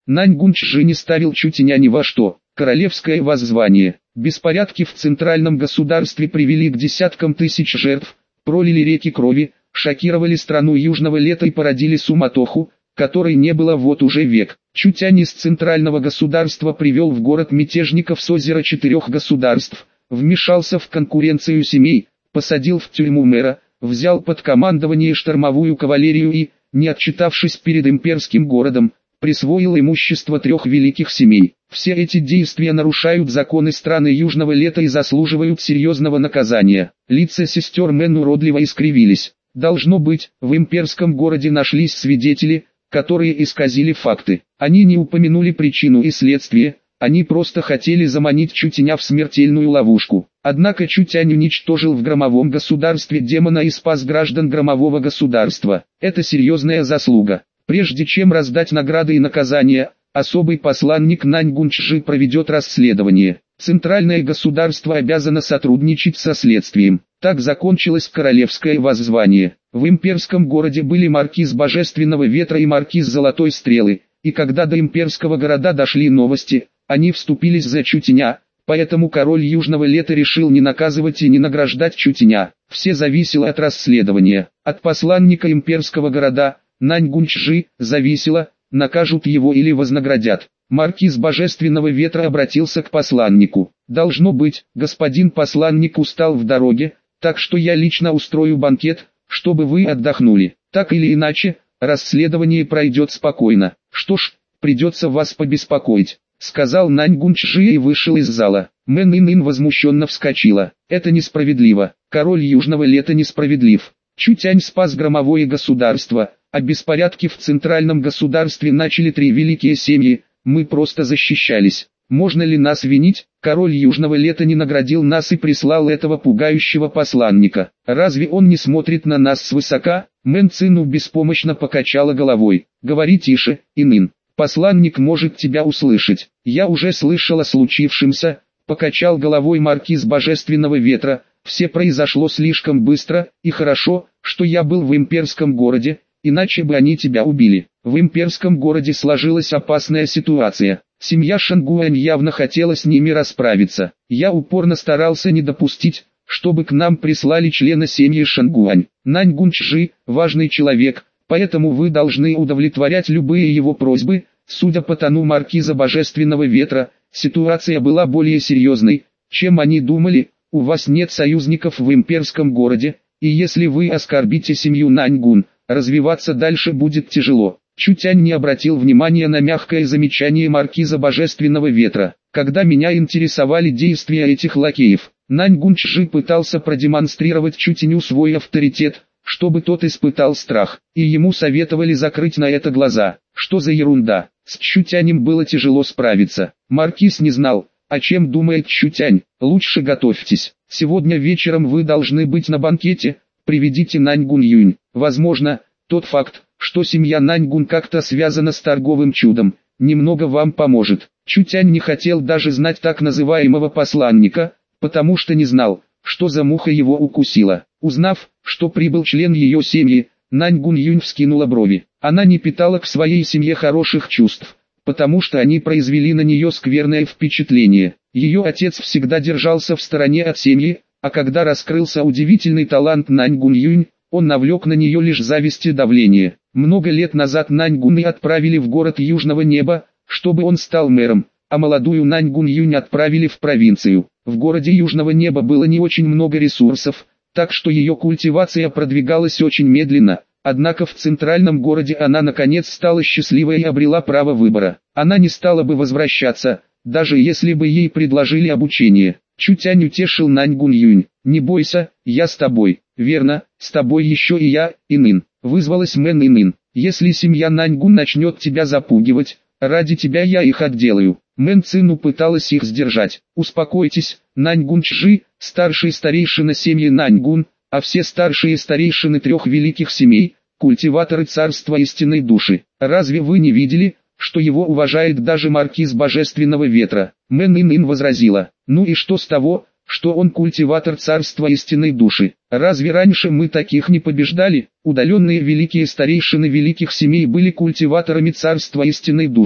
Наньгун-Чжи не ставил Чутеня ни во что. Королевское воззвание. Беспорядки в центральном государстве привели к десяткам тысяч жертв, пролили реки крови, шокировали страну южного лета и породили суматоху, которой не было вот уже век. Чутянь из центрального государства привел в город мятежников с озера 4 государств, вмешался в конкуренцию семей, посадил в тюрьму мэра, взял под командование штормовую кавалерию и, не отчитавшись перед имперским городом, присвоил имущество 3 великих семей. Все эти действия нарушают законы страны южного лета и заслуживают серьезного наказания. Лица сестер Мэн уродливо искривились. Должно быть, в имперском городе нашлись свидетели, которые исказили факты. Они не упомянули причину и следствие, они просто хотели заманить Чутяня в смертельную ловушку. Однако Чутянь уничтожил в громовом государстве демона и спас граждан громового государства. Это серьезная заслуга. Прежде чем раздать награды и наказания, особый посланник Наньгун-Чжи проведет расследование. Центральное государство обязано сотрудничать со следствием. Так закончилось королевское воззвание. В имперском городе были маркиз Божественного Ветра и маркиз Золотой Стрелы, и когда до имперского города дошли новости, они вступились за Чутеня, поэтому король Южного Лета решил не наказывать и не награждать Чутеня. Все зависело от расследования. От посланника имперского города, Наньгун-Чжи, зависело, накажут его или вознаградят. Маркиз Божественного Ветра обратился к посланнику. «Должно быть, господин посланник устал в дороге, так что я лично устрою банкет, чтобы вы отдохнули. Так или иначе, расследование пройдет спокойно. Что ж, придется вас побеспокоить», — сказал Наньгун-Чжи и вышел из зала. Мэн Ин возмущенно вскочила. «Это несправедливо. Король Южного Лета несправедлив. Чутянь спас громовое государство, а беспорядки в центральном государстве начали 3 великие семьи, мы просто защищались. Можно ли нас винить? Король Южного Лета не наградил нас и прислал этого пугающего посланника. Разве он не смотрит на нас свысока?» Мэн Цину беспомощно покачала головой. «Говори тише, Инин. Посланник может тебя услышать». «Я уже слышал о случившемся», — покачал головой маркиз Божественного Ветра. «Все произошло слишком быстро, и хорошо, что я был в имперском городе, иначе бы они тебя убили». В имперском городе сложилась опасная ситуация. Семья Шангуань явно хотела с ними расправиться. Я упорно старался не допустить, чтобы к нам прислали члена семьи Шангуань. Наньгун-Чжи – важный человек, поэтому вы должны удовлетворять любые его просьбы. Судя по тону маркиза Божественного Ветра, ситуация была более серьезной, чем они думали. У вас нет союзников в имперском городе, и если вы оскорбите семью Наньгун, развиваться дальше будет тяжело. Чутянь не обратил внимания на мягкое замечание маркиза Божественного Ветра. Когда меня интересовали действия этих лакеев, Наньгун-Чжи пытался продемонстрировать Чутяню свой авторитет, чтобы тот испытал страх, и ему советовали закрыть на это глаза. Что за ерунда? С Чутянем было тяжело справиться. Маркиз не знал, о чем думает Чутянь. Лучше готовьтесь. Сегодня вечером вы должны быть на банкете, приведите Наньгун-Юнь. Возможно, тот факт, что семья Наньгун как-то связана с торговым чудом, немного вам поможет. Чутянь не хотел даже знать так называемого посланника, потому что не знал, что за муха его укусила. Узнав, что прибыл член ее семьи, Наньгун-Юнь вскинула брови. Она не питала к своей семье хороших чувств, потому что они произвели на нее скверное впечатление. Ее отец всегда держался в стороне от семьи, а когда раскрылся удивительный талант Наньгун-Юнь, он навлек на нее лишь зависть и давление. Много лет назад Наньгуна отправили в город Южного Неба, чтобы он стал мэром, а молодую Наньгун-Юнь отправили в провинцию. В городе Южного Неба было не очень много ресурсов, так что ее культивация продвигалась очень медленно, однако в центральном городе она наконец стала счастливой и обрела право выбора. Она не стала бы возвращаться, даже если бы ей предложили обучение. Чутянь утешил Наньгун-Юнь. «Не бойся, я с тобой». «Верно, с тобой еще и я, Инин», — вызвалась Мэн Инин. «Если семья Наньгун начнет тебя запугивать, ради тебя я их отделаю». Мэн Цину пыталась их сдержать. «Успокойтесь, Наньгун-Чжи, старший старейшина семьи Наньгун, а все старшие старейшины 3 великих семей, культиваторы царства истинной души. Разве вы не видели, что его уважает даже маркиз Божественного Ветра?» Мэн Инин возразила. «Ну и что с того, что он культиватор царства истинной души? Разве раньше мы таких не побеждали? Удаленные великие старейшины великих семей были культиваторами царства истинной души».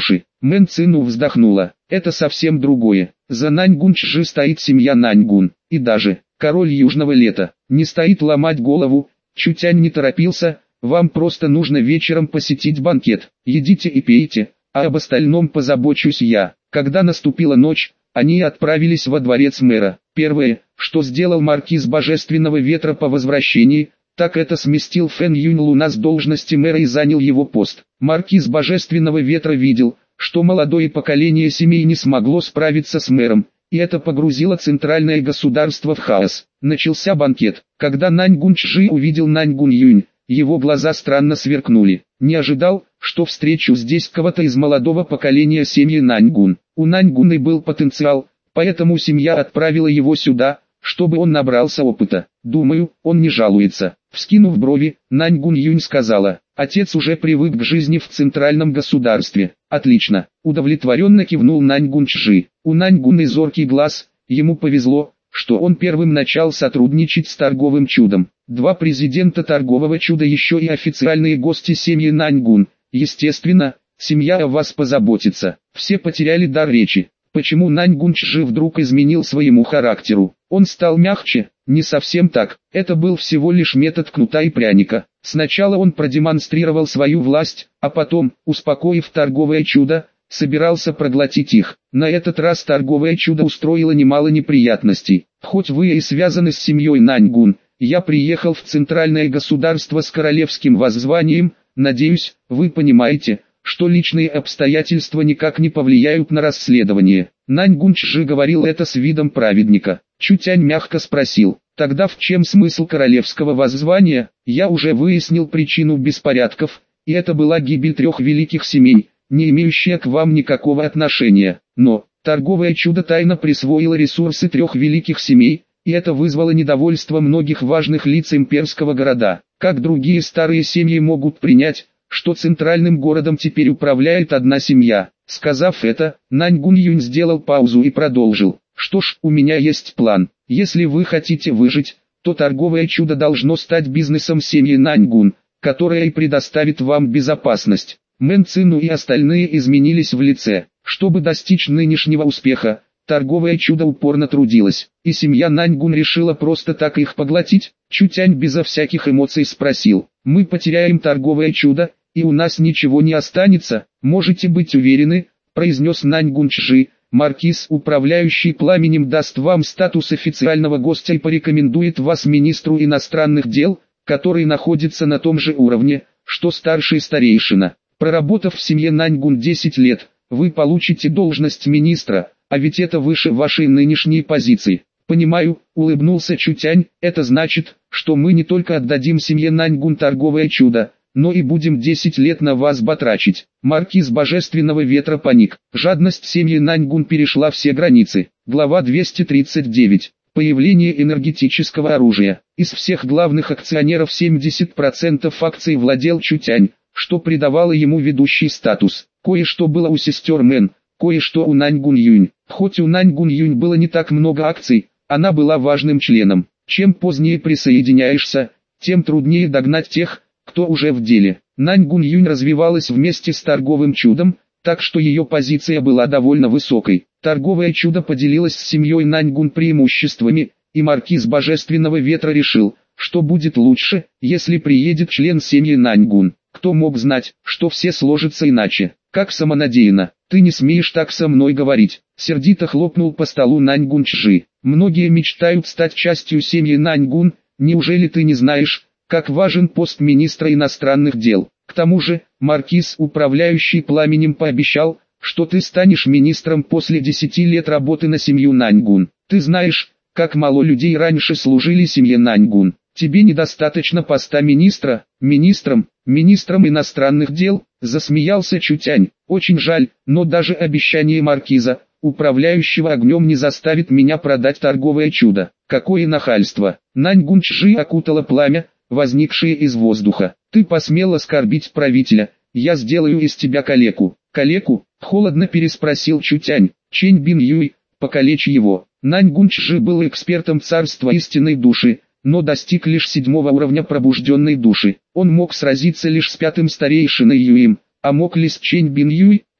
Мэн Цину вздохнула. Это совсем другое. За Наньгун Чжи стоит семья Наньгун. И даже король Южного Лета не стоит ломать голову. Чутянь не торопился. Вам просто нужно вечером посетить банкет. Едите и пейте, а об остальном позабочусь я. Когда наступила ночь, они отправились во дворец мэра. Первое, что сделал маркиз Божественного Ветра по возвращении, так это сместил Фэн Юнь Луна с должности мэра и занял его пост. Маркиз Божественного Ветра видел, что молодое поколение семей не смогло справиться с мэром, и это погрузило центральное государство в хаос. Начался банкет. Когда Наньгун Чжи увидел Наньгун Юнь, его глаза странно сверкнули. Не ожидал, что встречу здесь кого-то из молодого поколения семьи Наньгун. У Наньгуны был потенциал, поэтому семья отправила его сюда, чтобы он набрался опыта. Думаю, он не жалуется. Вскинув брови, Наньгун Юнь сказала: отец уже привык к жизни в центральном государстве. Отлично. Удовлетворенно кивнул Наньгун Чжи. У Наньгуны зоркий глаз, ему повезло, что он первым начал сотрудничать с торговым чудом. Два президента торгового чуда еще и официальные гости семьи Наньгун. Естественно, семья о вас позаботится. Все потеряли дар речи. Почему Наньгун Чжи вдруг изменил своему характеру? Он стал мягче? Не совсем так. Это был всего лишь метод кнута и пряника. Сначала он продемонстрировал свою власть, а потом, успокоив торговое чудо, собирался проглотить их. На этот раз торговое чудо устроило немало неприятностей. Хоть вы и связаны с семьей Наньгун, я приехал в центральное государство с королевским воззванием. Надеюсь, вы понимаете, что личные обстоятельства никак не повлияют на расследование. Наньгун Чжи говорил это с видом праведника. Чутянь мягко спросил: тогда в чем смысл королевского воззвания? Я уже выяснил причину беспорядков, и это была гибель 3 великих семей, не имеющая к вам никакого отношения. Но торговое чудо тайно присвоило ресурсы 3 великих семей, и это вызвало недовольство многих важных лиц имперского города. Как другие старые семьи могут принять, что центральным городом теперь управляет одна семья? Сказав это, Наньгун Юнь сделал паузу и продолжил: что ж, у меня есть план. Если вы хотите выжить, то торговое чудо должно стать бизнесом семьи Наньгун, которая и предоставит вам безопасность. Мэн Цину и остальные изменились в лице. Чтобы достичь нынешнего успеха, торговое чудо упорно трудилось, и семья Наньгун решила просто так их поглотить. Чутянь безо всяких эмоций спросил: мы потеряем торговое чудо, и у нас ничего не останется? Можете быть уверены, произнес Наньгун Чжи. Маркиз, управляющий пламенем, даст вам статус официального гостя и порекомендует вас министру иностранных дел, который находится на том же уровне, что старший старейшина. Проработав в семье Наньгун 10 лет, вы получите должность министра, а ведь это выше вашей нынешней позиции. Понимаю, улыбнулся Чутянь, это значит, что мы не только отдадим семье Наньгун торговое чудо, но и будем 10 лет на вас батрачить. Маркиз Божественного Ветра паник. Жадность семьи Наньгун перешла все границы. Глава 239. Появление энергетического оружия. Из всех главных акционеров 70% акций владел Чутянь, что придавало ему ведущий статус. Кое-что было у сестер Мэн, кое-что у Наньгун Юнь. Хоть у Наньгун Юнь было не так много акций, она была важным членом. Чем позднее присоединяешься, тем труднее догнать тех, кто уже в деле. Наньгун Юнь развивалась вместе с торговым чудом, так что ее позиция была довольно высокой. Торговое чудо поделилось с семьей Наньгун преимуществами, и маркиз Божественного Ветра решил, что будет лучше, если приедет член семьи Наньгун. Кто мог знать, что все сложится иначе? Как самонадеянно. Ты не смеешь так со мной говорить. Сердито хлопнул по столу Наньгун Чжи. Многие мечтают стать частью семьи Наньгун. Неужели ты не знаешь, как важен пост министра иностранных дел? К тому же, маркиз, управляющий пламенем, пообещал, что ты станешь министром после 10 лет работы на семью Наньгун. Ты знаешь, как мало людей раньше служили семье Наньгун. Тебе недостаточно поста министра? Министром иностранных дел? Засмеялся Чутянь. Очень жаль, но даже обещание маркиза, управляющего огнем, не заставит меня продать торговое чудо. Какое нахальство! Наньгун Чжи окутало пламя, возникшее из воздуха. Ты посмел оскорбить правителя, я сделаю из тебя калеку. Калеку? Холодно переспросил Чутянь. Чэнь Бин Юй, покалечь его. Наньгун Чжи был экспертом царства истинной души, но достиг лишь 7-го уровня пробужденной души. Он мог сразиться лишь с 5-м старейшиной Юем, а мог ли с Чэнь Бин Юй?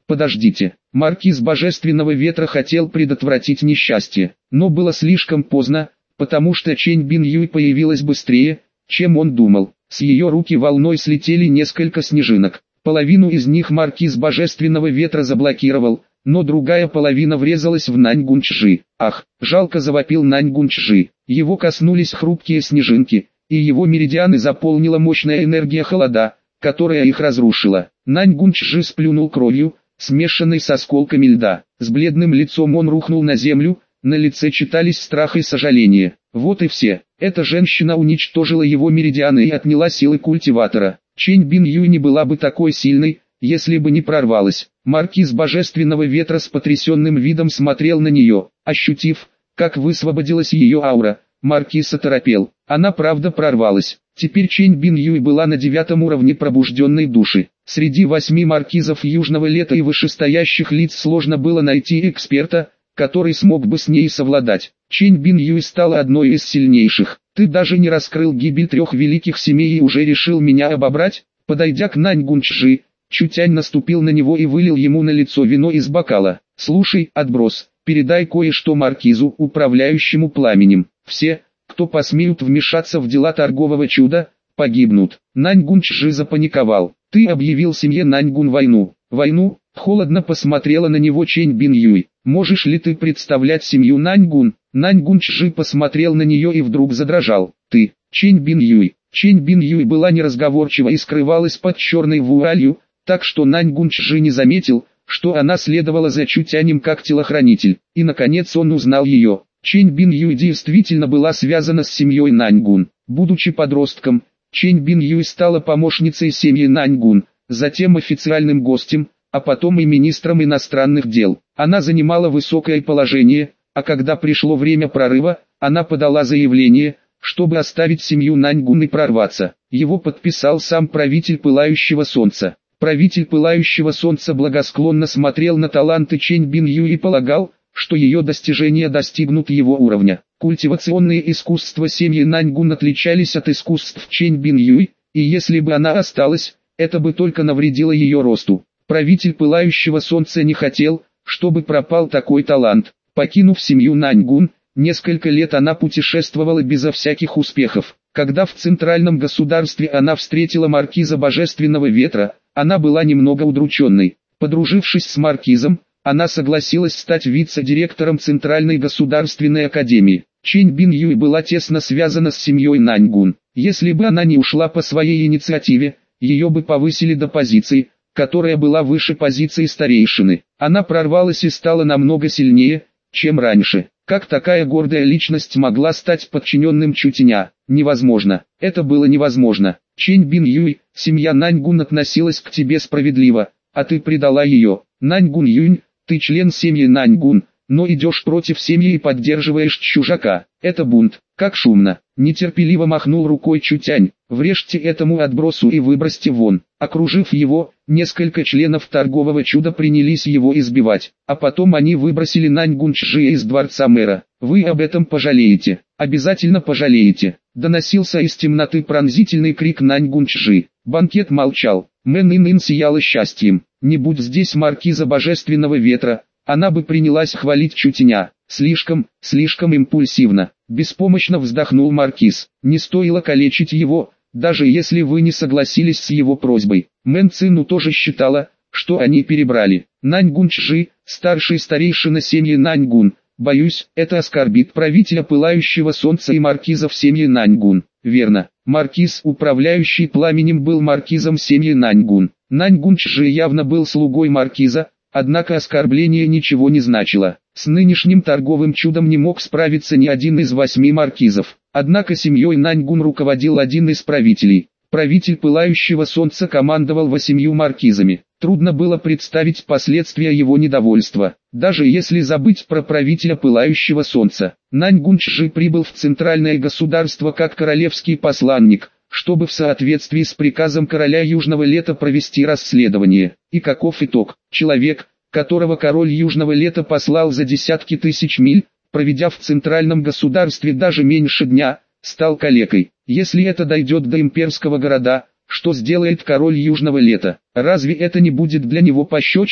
Подождите. Маркиз Божественного Ветра хотел предотвратить несчастье, но было слишком поздно, потому что Чэнь Бин Юй появилась быстрее, чем он думал. С ее руки волной слетели несколько снежинок. Половину из них Маркиз Божественного Ветра заблокировал, но другая половина врезалась в Нань Гунчжи. Ах, жалко, завопил Нань Гунчжи. Его коснулись хрупкие снежинки, и его меридианы заполнила мощная энергия холода, которая их разрушила. Нань Гунчжи сплюнул кровью, смешанной с осколками льда. С бледным лицом он рухнул на землю, на лице читались страх и сожаление. Вот и все. Эта женщина уничтожила его меридианы и отняла силы культиватора. Чэнь Бин Юй не была бы такой сильной, если бы не прорвалась. Маркиз Божественного Ветра с потрясенным видом смотрел на нее. Ощутив, как высвободилась ее аура, Маркиз оторопел. Она правда прорвалась. Теперь Чэнь Бин Юй была на 9 уровне пробужденной души. Среди 8 маркизов Южного Лета и вышестоящих лиц сложно было найти эксперта, который смог бы с ней совладать. Чэнь Бин Юй стала одной из сильнейших. Ты даже не раскрыл гибель 3 великих семей и уже решил меня обобрать? Подойдя к Нань Гунчжи, Чутянь наступил на него и вылил ему на лицо вино из бокала. Слушай, отброс, передай кое-что маркизу, управляющему пламенем. Все, кто посмеют вмешаться в дела торгового чуда, погибнут. Нань Гунчжи запаниковал. Ты объявил семье Наньгун войну. Войну? Холодно посмотрела на него Чэнь Бин Юй. Можешь ли ты представлять семью Наньгун? Нань Гунчжи посмотрел на нее и вдруг задрожал. Ты, Чэнь Бин Юй. Чэнь Бин Юй была неразговорчива и скрывалась под черной вуалью, так что Нань Гунчжи не заметил, что она следовала за Чутянем как телохранитель. И наконец он узнал ее. Чэнь Бин Юй действительно была связана с семьей Наньгун. Будучи подростком, Чэнь Бин Юй стала помощницей семьи Наньгун, затем официальным гостем, а потом и министром иностранных дел. Она занимала высокое положение, а когда пришло время прорыва, она подала заявление, чтобы оставить семью Наньгун и прорваться. Его подписал сам правитель Пылающего Солнца. Правитель Пылающего Солнца благосклонно смотрел на таланты Чэнь Бин Юй и полагал, что ее достижения достигнут его уровня. Культивационные искусства семьи Наньгун отличались от искусств Чэнь Бин Юй, и если бы она осталась, это бы только навредило ее росту. Правитель Пылающего Солнца не хотел, чтобы пропал такой талант. Покинув семью Наньгун, несколько лет она путешествовала безо всяких успехов. Когда в центральном государстве она встретила маркиза Божественного Ветра, она была немного удрученной. Подружившись с маркизом, она согласилась стать вице-директором Центральной государственной академии. Чэнь Бин Юй была тесно связана с семьей Наньгун. Если бы она не ушла по своей инициативе, ее бы повысили до позиции, которая была выше позиции старейшины. Она прорвалась и стала намного сильнее, чем раньше. Как такая гордая личность могла стать подчиненным Чутяня? Невозможно. Это было невозможно. Чэнь Бин Юй, семья Наньгун относилась к тебе справедливо, а ты предала ее. Наньгун Юнь, ты член семьи Наньгун, но идешь против семьи и поддерживаешь чужака. Это бунт. Как шумно. Нетерпеливо махнул рукой Чутянь. Врежьте этому отбросу и выбросьте вон. Окружив его, несколько членов торгового чуда принялись его избивать. А потом они выбросили Нань Гунчжи из дворца мэра. Вы об этом пожалеете. Обязательно пожалеете. Доносился из темноты пронзительный крик Нань Гунчжи. Банкет молчал. Мэн Ин сияла счастьем. Не будь здесь маркиза Божественного Ветра, она бы принялась хвалить Чутяня. Слишком импульсивно. Беспомощно вздохнул маркиз. Не стоило калечить его, даже если вы не согласились с его просьбой. Мэн Цину тоже считала, что они перебрали. Нань Гунчжи, старший старейшина семьи Наньгун. Боюсь, это оскорбит правителя Пылающего Солнца и маркизов семьи Наньгун. Верно. Маркиз, управляющий пламенем, был маркизом семьи Наньгун. Нань Гунчжи явно был слугой маркиза, однако оскорбление ничего не значило. С нынешним торговым чудом не мог справиться ни один из 8 маркизов. Однако семьей Наньгун руководил один из правителей. Правитель Пылающего Солнца командовал 8 маркизами. Трудно было представить последствия его недовольства. Даже если забыть про правителя Пылающего Солнца. Нань Гунчжи прибыл в центральное государство как королевский посланник, чтобы в соответствии с приказом короля Южного Лета провести расследование. И каков итог? Человек, которого король Южного Лета послал за десятки тысяч миль, проведя в центральном государстве даже меньше дня, стал калекой. Если это дойдет до имперского города, что сделает король Южного Лета? Разве это не будет для него пощечиной?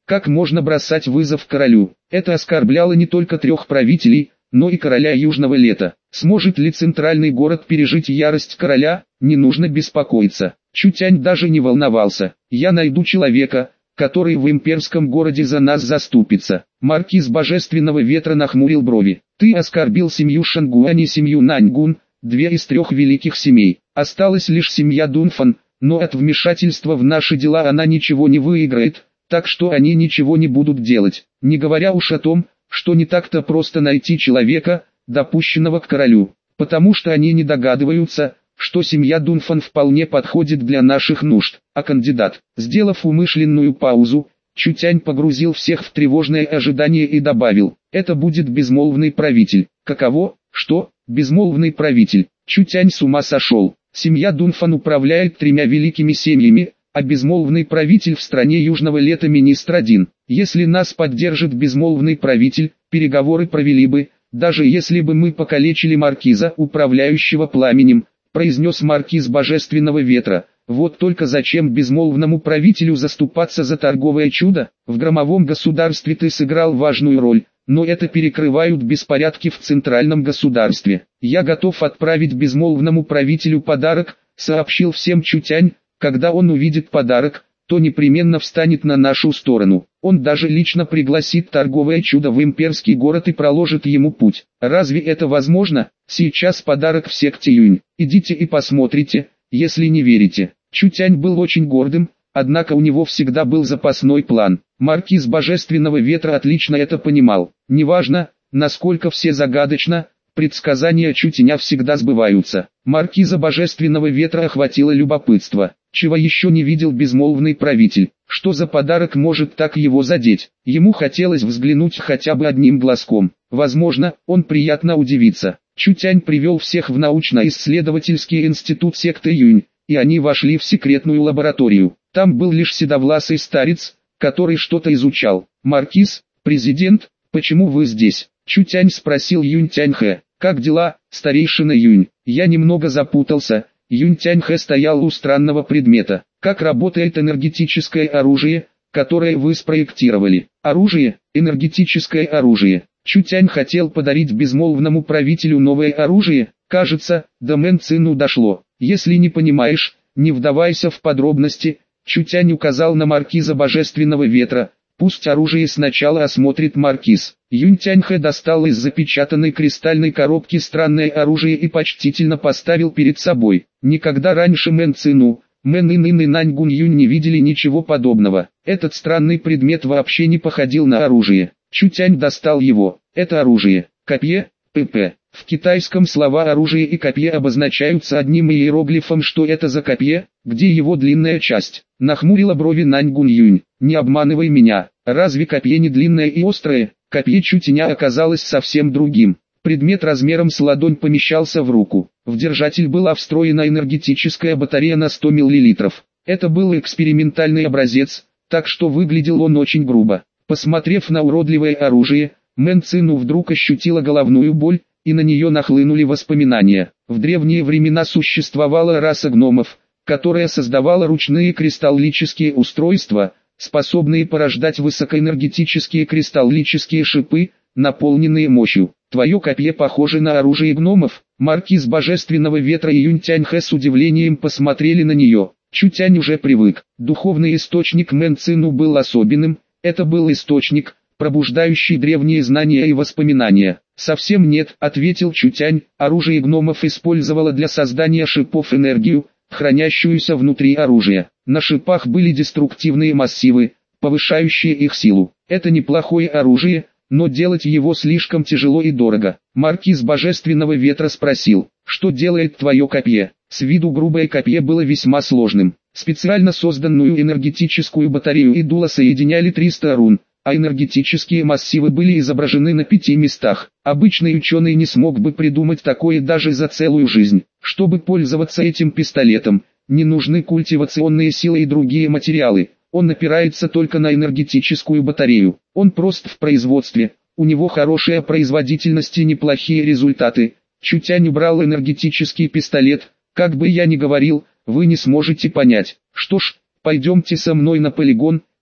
Как можно бросать вызов королю? Это оскорбляло не только 3 правителей, но и короля Южного Лета. Сможет ли центральный город пережить ярость короля? Не нужно беспокоиться. Чутянь даже не волновался. Я найду человека, который в имперском городе за нас заступится. Маркиз Божественного Ветра нахмурил брови. Ты оскорбил семью Шангуань и семью Наньгун, 2 из 3 великих семей. Осталась лишь семья Дунфан, но от вмешательства в наши дела она ничего не выиграет, так что они ничего не будут делать. Не говоря уж о том, что не так-то просто найти человека, допущенного к королю, потому что они не догадываются, что семья Дунфан вполне подходит для наших нужд. А кандидат, сделав умышленную паузу, Чутянь погрузил всех в тревожное ожидание и добавил: это будет безмолвный правитель. Каково? Что? Безмолвный правитель? Чутянь с ума сошел. Семья Дунфан управляет 3 великими семьями, а безмолвный правитель в стране Южного Лета министр один. Если нас поддержит безмолвный правитель, переговоры провели бы, даже если бы мы покалечили маркиза, управляющего пламенем, произнес маркиз Божественного Ветра. Вот только зачем безмолвному правителю заступаться за торговое чудо? В громовом государстве ты сыграл важную роль, но это перекрывают беспорядки в центральном государстве. Я готов отправить безмолвному правителю подарок, сообщил всем Чутянь. Когда он увидит подарок, то непременно встанет на нашу сторону. Он даже лично пригласит торговое чудо в имперский город и проложит ему путь. Разве это возможно? Сейчас подарок в секте Юнь. Идите и посмотрите, если не верите. Чутянь был очень гордым, однако у него всегда был запасной план. Маркиз Божественного Ветра отлично это понимал. Неважно, насколько все загадочно, предсказания Чутяня всегда сбываются. Маркиза Божественного Ветра охватило любопытство. Чего еще не видел безмолвный правитель? Что за подарок может так его задеть? Ему хотелось взглянуть хотя бы одним глазком. Возможно, он приятно удивится. Чутянь привел всех в научно-исследовательский институт секты Юнь, и они вошли в секретную лабораторию. Там был лишь седовласый старец, который что-то изучал. «Маркиз, президент, почему вы здесь?» Чутянь спросил Юнь Тяньхэ. «Как дела, старейшина Юнь?» «Я немного запутался». Юнь Тяньхэ стоял у странного предмета. «Как работает энергетическое оружие, которое вы спроектировали?» «Оружие? Энергетическое оружие?» Чутянь хотел подарить безмолвному правителю новое оружие. Кажется, до Мэн Цину дошло. «Если не понимаешь, не вдавайся в подробности». Чутянь указал на маркиза Божественного Ветра. «Пусть оружие сначала осмотрит маркиз». Юнь Тяньхэ достал из запечатанной кристальной коробки странное оружие и почтительно поставил перед собой. Никогда раньше Мэн Цину, Мэн Ин и Наньгун Юнь не видели ничего подобного. Этот странный предмет вообще не походил на оружие. Чутянь достал его. Это оружие. Копье, ПП. В китайском слова оружие и копье обозначаются одним иероглифом. Что это за копье? Где его длинная часть? Нахмурила брови Наньгун Юнь. Не обманывай меня. Разве копье не длинное и острое? Копье Чутяня оказалось совсем другим. Предмет размером с ладонь помещался в руку. В держатель была встроена энергетическая батарея на 100 мл. Это был экспериментальный образец, так что выглядел он очень грубо. Посмотрев на уродливое оружие, Мэн Цину вдруг ощутила головную боль, и на нее нахлынули воспоминания. В древние времена существовала раса гномов, которая создавала ручные кристаллические устройства, способные порождать высокоэнергетические кристаллические шипы, наполненные мощью. Твое копье похоже на оружие гномов. Маркиз Божественного Ветра и Юнь Тяньхэ с удивлением посмотрели на нее. Чутянь уже привык. Духовный источник Мэн Цину был особенным. Это был источник, пробуждающий древние знания и воспоминания. «Совсем нет», — ответил Чутянь. Оружие гномов использовало для создания шипов энергию, хранящуюся внутри оружия. На шипах были деструктивные массивы, повышающие их силу. Это неплохое оружие, но делать его слишком тяжело и дорого. Маркиз Божественного Ветра спросил: «Что делает твое копье?» С виду грубое копье было весьма сложным. Специально созданную энергетическую батарею и дуло соединяли 300 рун, а энергетические массивы были изображены на 5 местах. Обычный ученый не смог бы придумать такое даже за целую жизнь. Чтобы пользоваться этим пистолетом, не нужны культивационные силы и другие материалы. Он опирается только на энергетическую батарею. Он прост в производстве, у него хорошая производительность и неплохие результаты. Чутянь убрал энергетический пистолет. «Как бы я ни говорил, вы не сможете понять. Что ж, пойдемте со мной на полигон,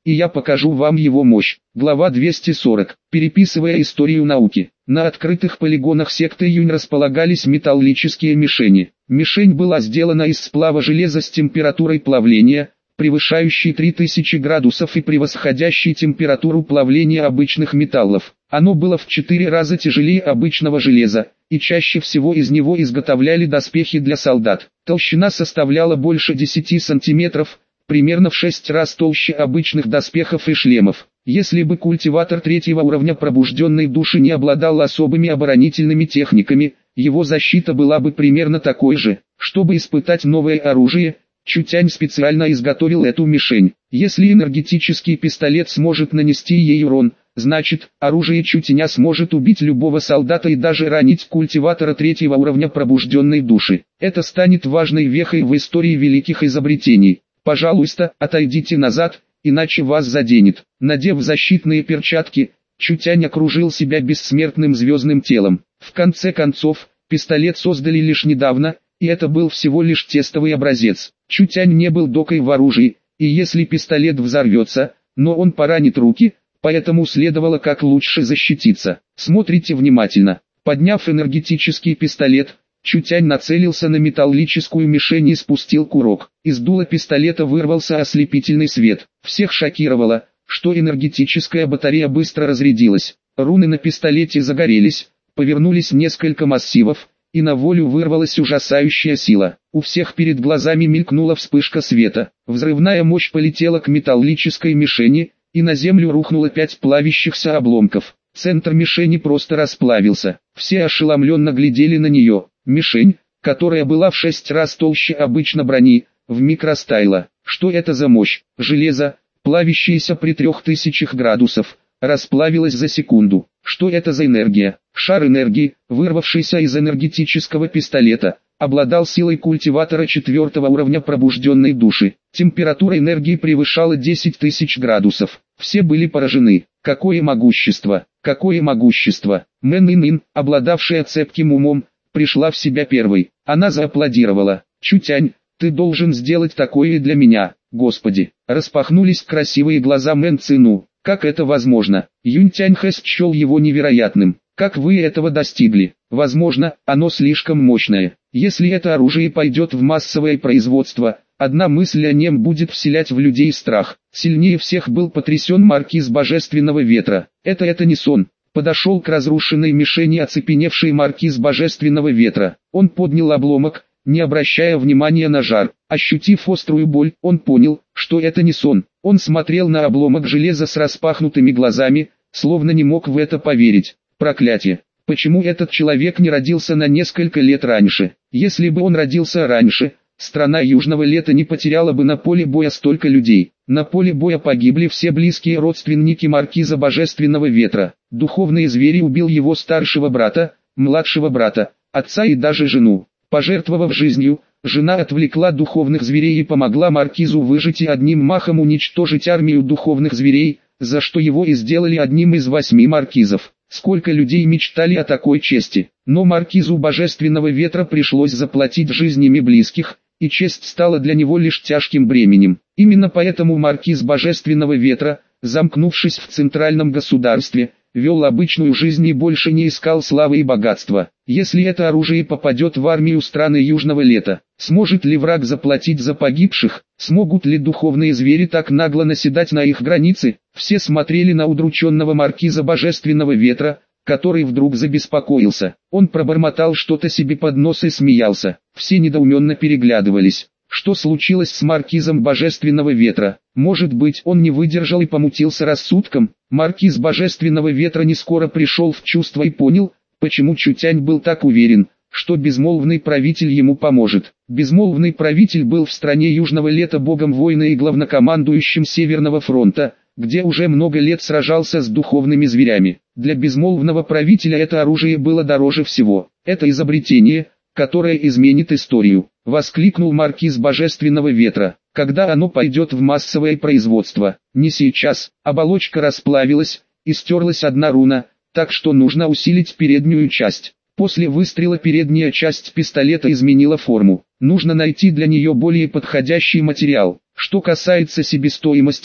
и я покажу вам его мощь. Глава 240. Переписывая историю науки. На открытых полигонах секты Юнь располагались металлические мишени. Мишень была сделана из сплава железа с температурой плавления, превышающей 3000 градусов и превосходящей температуру плавления обычных металлов. Оно было в 4 раза тяжелее обычного железа, и чаще всего из него изготовляли доспехи для солдат. Толщина составляла больше 10 сантиметров, примерно в 6 раз толще обычных доспехов и шлемов. Если бы культиватор третьего уровня пробужденной души не обладал особыми оборонительными техниками, его защита была бы примерно такой же. Чтобы испытать новое оружие, Чутянь специально изготовил эту мишень. Если энергетический пистолет сможет нанести ей урон, значит, оружие Чутяня сможет убить любого солдата и даже ранить культиватора третьего уровня пробужденной души. Это станет важной вехой в истории великих изобретений. Пожалуйста, отойдите назад, иначе вас заденет. Надев защитные перчатки, Чутянь окружил себя бессмертным звездным телом. В конце концов, пистолет создали лишь недавно, и это был всего лишь тестовый образец. Чутянь не был докой в оружии, и если пистолет взорвется, но он поранит руки, поэтому следовало как лучше защититься. Смотрите внимательно. Подняв энергетический пистолет, Чутянь нацелился на металлическую мишень и спустил курок. Из дула пистолета вырвался ослепительный свет. Всех шокировало, что энергетическая батарея быстро разрядилась. Руны на пистолете загорелись, повернулись несколько массивов, и на волю вырвалась ужасающая сила. У всех перед глазами мелькнула вспышка света. Взрывная мощь полетела к металлической мишени, и на землю рухнуло 5 плавящихся обломков. Центр мишени просто расплавился. Все ошеломленно глядели на нее. Мишень, которая была в 6 раз толще обычно брони, вмиг растаяла. Что это за мощь? Железо, плавящееся при 3000 градусов, расплавилось за секунду. Что это за энергия? Шар энергии, вырвавшийся из энергетического пистолета, обладал силой культиватора 4-го уровня пробужденной души. Температура энергии превышала 10 тысяч градусов. Все были поражены. Какое могущество! Какое могущество! Мэн Ин, обладавшая цепким умом, пришла в себя первой. Она зааплодировала. «Чутянь, ты должен сделать такое и для меня, Господи!» Распахнулись красивые глаза Мэн Цину. «Как это возможно?» Юнь Тяньхэ счел его невероятным. «Как вы этого достигли?» «Возможно, оно слишком мощное. Если это оружие пойдет в массовое производство, одна мысль о нем будет вселять в людей страх». Сильнее всех был потрясен маркиз Божественного Ветра. Это не сон. Подошел к разрушенной мишени оцепеневший маркиз Божественного Ветра. Он поднял обломок, не обращая внимания на жар. Ощутив острую боль, он понял, что это не сон. Он смотрел на обломок железа с распахнутыми глазами, словно не мог в это поверить. Проклятие! Почему этот человек не родился на несколько лет раньше? Если бы он родился раньше, страна Южного Лета не потеряла бы на поле боя столько людей. На поле боя погибли все близкие родственники маркиза Божественного Ветра. Духовные звери убил его старшего брата, младшего брата, отца и даже жену. Пожертвовав жизнью, жена отвлекла духовных зверей и помогла маркизу выжить и одним махом уничтожить армию духовных зверей, за что его и сделали одним из 8 маркизов. Сколько людей мечтали о такой чести, но маркизу Божественного Ветра пришлось заплатить жизнями близких, и честь стала для него лишь тяжким бременем. Именно поэтому маркиз Божественного Ветра, замкнувшись в центральном государстве, вел обычную жизнь и больше не искал славы и богатства. Если это оружие попадет в армию страны Южного Лета, сможет ли враг заплатить за погибших? Смогут ли духовные звери так нагло наседать на их границы? Все смотрели на удрученного маркиза Божественного Ветра, который вдруг забеспокоился. Он пробормотал что-то себе под нос и смеялся. Все недоуменно переглядывались. Что случилось с маркизом Божественного Ветра? Может быть, он не выдержал и помутился рассудком? Маркиз Божественного Ветра не скоро пришел в чувство и понял, почему Чутянь был так уверен, что безмолвный правитель ему поможет. Безмолвный правитель был в стране Южного Лета богом войны и главнокомандующим Северного фронта, где уже много лет сражался с духовными зверями. Для безмолвного правителя это оружие было дороже всего. Это изобретение, которое изменит историю, воскликнул маркиз Божественного Ветра. Когда оно пойдет в массовое производство? Не сейчас. Оболочка расплавилась, и стерлась одна руна, так что нужно усилить переднюю часть. После выстрела передняя часть пистолета изменила форму. Нужно найти для нее более подходящий материал. Что касается себестоимости,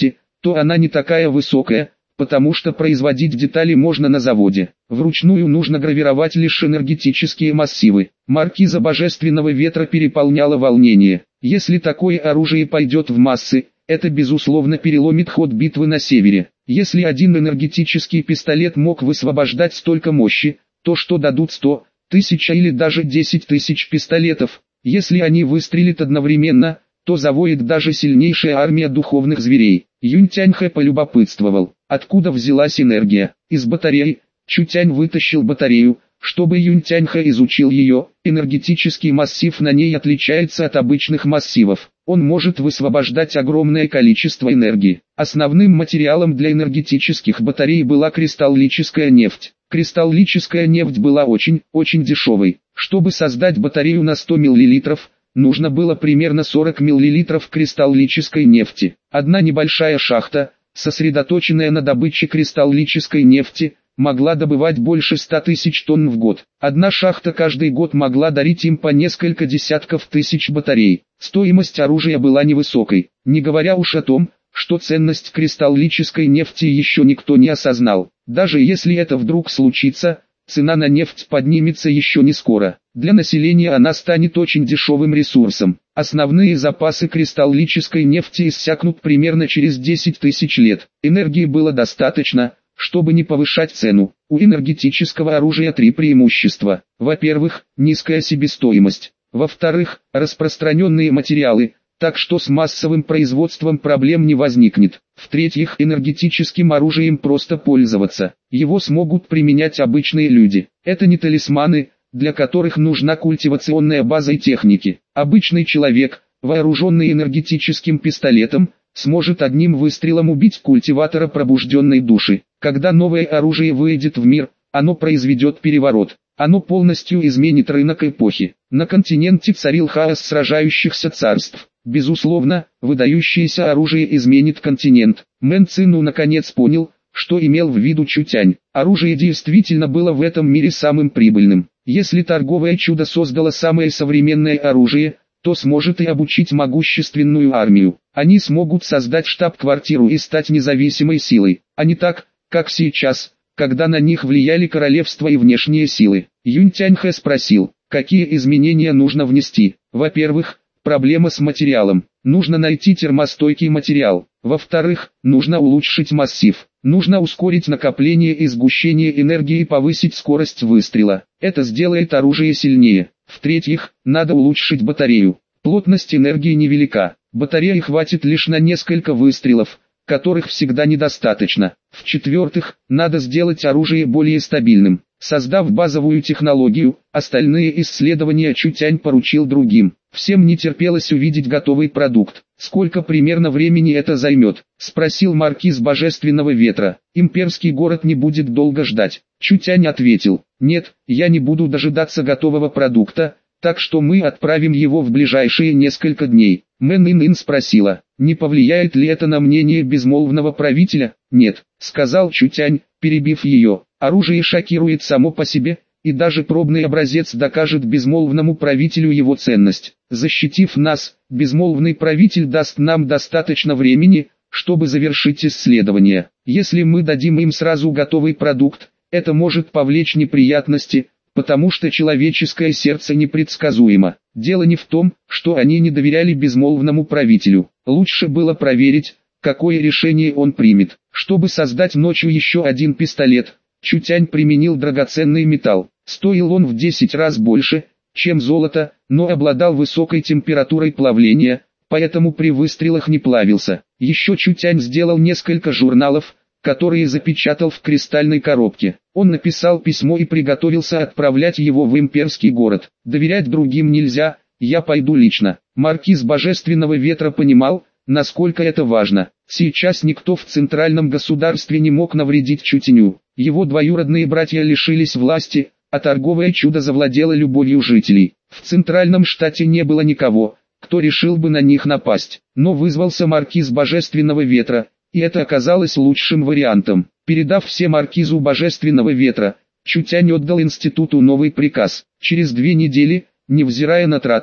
то она не такая высокая, потому что производить детали можно на заводе. Вручную нужно гравировать лишь энергетические массивы. Маркиза Божественного Ветра переполняла волнение. Если такое оружие пойдет в массы, это безусловно переломит ход битвы на севере. Если один энергетический пистолет мог высвобождать столько мощи, то что дадут 100 тысяч или даже 10 тысяч пистолетов? Если они выстрелят одновременно, то завоет даже сильнейшая армия духовных зверей. Юнь Тяньхэ полюбопытствовал, откуда взялась энергия. Из батареи. Чутянь вытащил батарею, чтобы Юнь Тяньхэ изучил ее. Энергетический массив на ней отличается от обычных массивов. Он может высвобождать огромное количество энергии. Основным материалом для энергетических батарей была кристаллическая нефть. Кристаллическая нефть была очень дешевой. Чтобы создать батарею на 100 мл, нужно было примерно 40 мл кристаллической нефти. Одна небольшая шахта, сосредоточенная на добыче кристаллической нефти, могла добывать больше 100 тысяч тонн в год. Одна шахта каждый год могла дарить им по несколько десятков тысяч батарей. Стоимость оружия была невысокой, не говоря уж о том, что ценность кристаллической нефти еще никто не осознал. Даже если это вдруг случится, цена на нефть поднимется еще не скоро. Для населения она станет очень дешевым ресурсом. Основные запасы кристаллической нефти иссякнут примерно через 10 тысяч лет. Энергии было достаточно, чтобы не повышать цену. У энергетического оружия три преимущества. Во-первых, низкая себестоимость. Во-вторых, распространенные материалы, так что с массовым производством проблем не возникнет. В-третьих, энергетическим оружием просто пользоваться. Его смогут применять обычные люди. Это не талисманы, для которых нужна культивационная база и техники. Обычный человек, вооруженный энергетическим пистолетом, сможет одним выстрелом убить культиватора пробужденной души. Когда новое оружие выйдет в мир, оно произведет переворот. Оно полностью изменит рынок эпохи. На континенте царил хаос сражающихся царств. Безусловно, выдающееся оружие изменит континент. Мэн Цину наконец понял, что имел в виду Чутянь. Оружие действительно было в этом мире самым прибыльным. Если торговое чудо создало самое современное оружие, то сможет и обучить могущественную армию. Они смогут создать штаб-квартиру и стать независимой силой, а не так, как сейчас, когда на них влияли королевства и внешние силы. Юнь Тяньхэ спросил, какие изменения нужно внести. Во-первых, проблема с материалом. Нужно найти термостойкий материал. Во-вторых, нужно улучшить массив. Нужно ускорить накопление и сгущение энергии и повысить скорость выстрела. Это сделает оружие сильнее. В-третьих, надо улучшить батарею. Плотность энергии невелика. Батареи хватит лишь на несколько выстрелов, которых всегда недостаточно. В-четвертых, надо сделать оружие более стабильным. Создав базовую технологию, остальные исследования Чутянь поручил другим. Всем не терпелось увидеть готовый продукт. «Сколько примерно времени это займет?» – спросил маркиз Божественного Ветра. «Имперский город не будет долго ждать». Чутянь ответил, «Нет, я не буду дожидаться готового продукта, так что мы отправим его в ближайшие несколько дней». Мэн Ин спросила, «Не повлияет ли это на мнение безмолвного правителя?» «Нет», – сказал Чутянь, перебив ее. «Оружие шокирует само по себе, и даже пробный образец докажет безмолвному правителю его ценность. Защитив нас, безмолвный правитель даст нам достаточно времени, чтобы завершить исследование. Если мы дадим им сразу готовый продукт, это может повлечь неприятности, потому что человеческое сердце непредсказуемо. Дело не в том, что они не доверяли безмолвному правителю. Лучше было проверить, какое решение он примет. Чтобы создать ночью еще один пистолет, Чутянь применил драгоценный металл. Стоил он в 10 раз больше, чем золото, но обладал высокой температурой плавления, поэтому при выстрелах не плавился. Еще Чутянь сделал несколько журналов, которые запечатал в кристальной коробке. Он написал письмо и приготовился отправлять его в имперский город. Доверять другим нельзя, я пойду лично. Маркиз Божественного Ветра понимал, насколько это важно. Сейчас никто в центральном государстве не мог навредить Чутяню. Его двоюродные братья лишились власти, а торговое чудо завладело любовью жителей. В центральном штате не было никого, кто решил бы на них напасть. Но вызвался маркиз Божественного Ветра, и это оказалось лучшим вариантом. Передав все маркизу Божественного Ветра, Чутянь отдал институту новый приказ. Через 2 недели, невзирая на траты,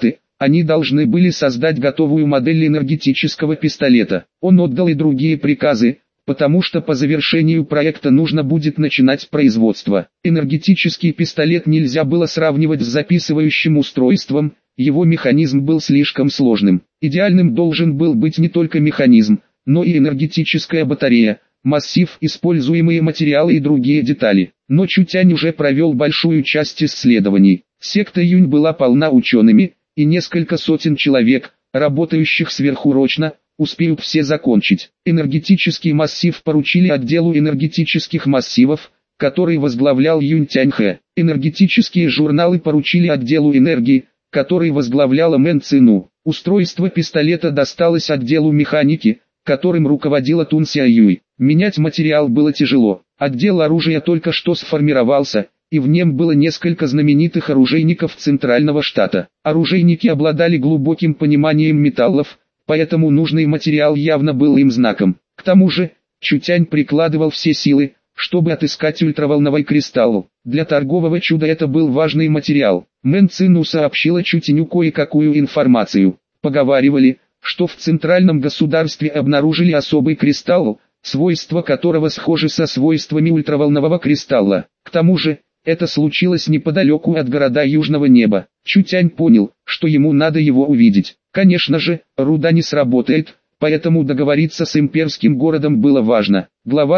Они должны были создать готовую модель энергетического пистолета. Он отдал и другие приказы, потому что по завершению проекта нужно будет начинать производство. Энергетический пистолет нельзя было сравнивать с записывающим устройством, его механизм был слишком сложным. Идеальным должен был быть не только механизм, но и энергетическая батарея, массив, используемые материалы и другие детали. Но Чутянь уже провел большую часть исследований. Секта Юнь была полна учеными, и несколько сотен человек, работающих сверхурочно, успеют все закончить. Энергетический массив поручили отделу энергетических массивов, который возглавлял Юнь Тяньхэ. Энергетические журналы поручили отделу энергии, который возглавляла Мэн Цину. Устройство пистолета досталось отделу механики, которым руководила Тун Сяюй. Менять материал было тяжело. Отдел оружия только что сформировался, и в нем было несколько знаменитых оружейников Центрального штата. Оружейники обладали глубоким пониманием металлов, поэтому нужный материал явно был им знаком. К тому же, Чутянь прикладывал все силы, чтобы отыскать ультраволновой кристалл. Для торгового чуда это был важный материал. Мэн Цину сообщила Чутяню кое-какую информацию. Поговаривали, что в центральном государстве обнаружили особый кристалл, свойства которого схожи со свойствами ультраволнового кристалла. К тому же, это случилось неподалеку от города Южного Неба. Чутянь понял, что ему надо его увидеть. Конечно же, руда не сработает, поэтому договориться с имперским городом было важно. Глава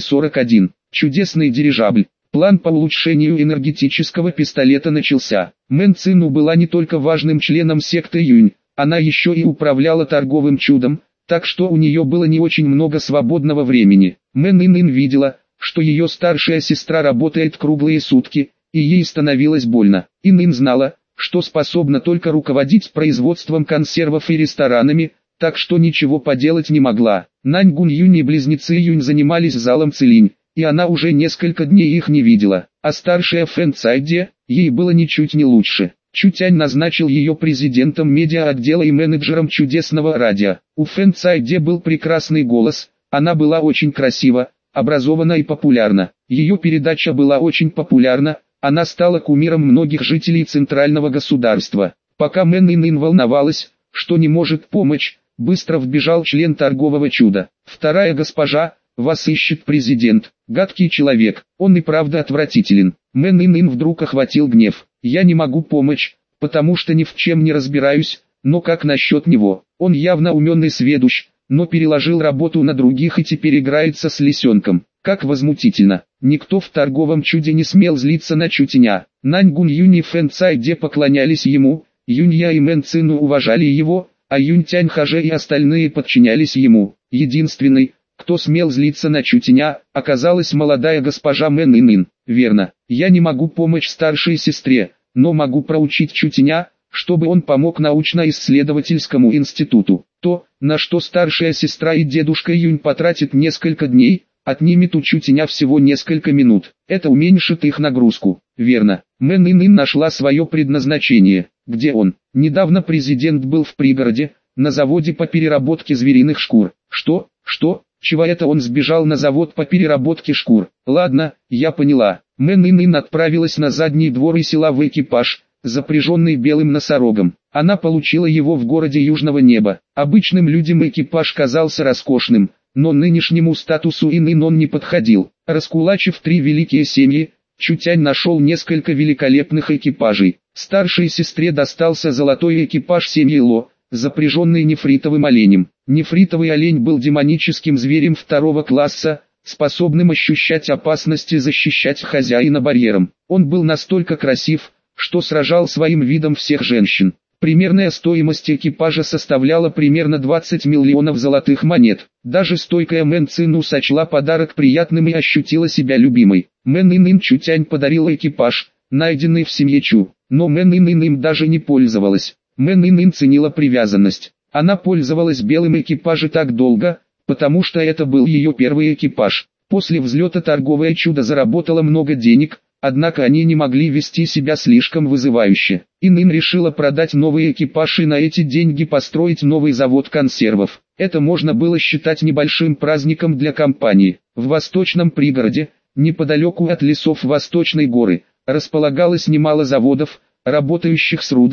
241. Чудесный дирижабль. План по улучшению энергетического пистолета начался. Мэн Цину была не только важным членом секты Юнь, она еще и управляла торговым чудом, так что у нее было не очень много свободного времени. Мэн Ин видела, что ее старшая сестра работает круглые сутки, и ей становилось больно. Ин знала, что способна только руководить производством консервов и ресторанами, так что ничего поделать не могла. Нань Гунь Юнь и близнецы Юнь занимались залом Цилинь, и она уже несколько дней их не видела. А старшая Фэн Цайде, ей было ничуть не лучше. Чутянь назначил ее президентом медиа-отдела и менеджером чудесного радио. У Фэн Цайде был прекрасный голос, она была очень красива, образована и популярна. Ее передача была очень популярна, она стала кумиром многих жителей центрального государства. Пока Мэн Ин волновалась, что не может помочь, быстро вбежал член торгового чуда. Вторая госпожа, вас ищет президент, гадкий человек, он и правда отвратителен. Мэн Ин вдруг охватил гнев. Я не могу помочь, потому что ни в чем не разбираюсь, но как насчет него? Он явно умен и сведущ, но переложил работу на других и теперь играется с лисенком. Как возмутительно. Никто в торговом чуде не смел злиться на Чутяня. Нань Гунь Юнь и Фэн Цайде поклонялись ему, Юнья и Мэн Цину уважали его, а Юнь Тянь Хаже и остальные подчинялись ему. Единственный, кто смел злиться на Чутяня, оказалась молодая госпожа Мэн Ин. Верно, я не могу помочь старшей сестре, но могу проучить Чутяня, чтобы он помог научно-исследовательскому институту. То, на что старшая сестра и дедушка Юнь потратят несколько дней, отнимет у Чутяня всего несколько минут. Это уменьшит их нагрузку. Верно, Мэн Ин нашла свое предназначение. Где он? Недавно президент был в пригороде, на заводе по переработке звериных шкур. Что? Чего это он сбежал на завод по переработке шкур? Ладно, я поняла. Мэн Ин отправилась на задний двор и села в экипаж, запряженный белым носорогом. Она получила его в городе Южного Неба. Обычным людям экипаж казался роскошным, но нынешнему статусу Ин он не подходил. Раскулачив 3 великие семьи, Чутянь нашел несколько великолепных экипажей. Старшей сестре достался золотой экипаж семьи Ло, запряженный нефритовым оленем. Нефритовый олень был демоническим зверем 2-го класса, способным ощущать опасность и защищать хозяина барьером. Он был настолько красив, что сражал своим видом всех женщин. Примерная стоимость экипажа составляла примерно 20 миллионов золотых монет. Даже стойкая Мэн Цину сочла подарок приятным и ощутила себя любимой. Мэн Ин Чутянь подарила экипаж, найденный в семье Чу, но Мэн Ин им даже не пользовалась. Мэн Ин ценила привязанность. Она пользовалась белым экипажем так долго, потому что это был ее первый экипаж. После взлета торговое чудо заработало много денег, однако они не могли вести себя слишком вызывающе. Ин решила продать новый экипаж и на эти деньги построить новый завод консервов. Это можно было считать небольшим праздником для компании. В восточном пригороде, неподалеку от лесов Восточной горы, располагалось немало заводов, работающих с рудами,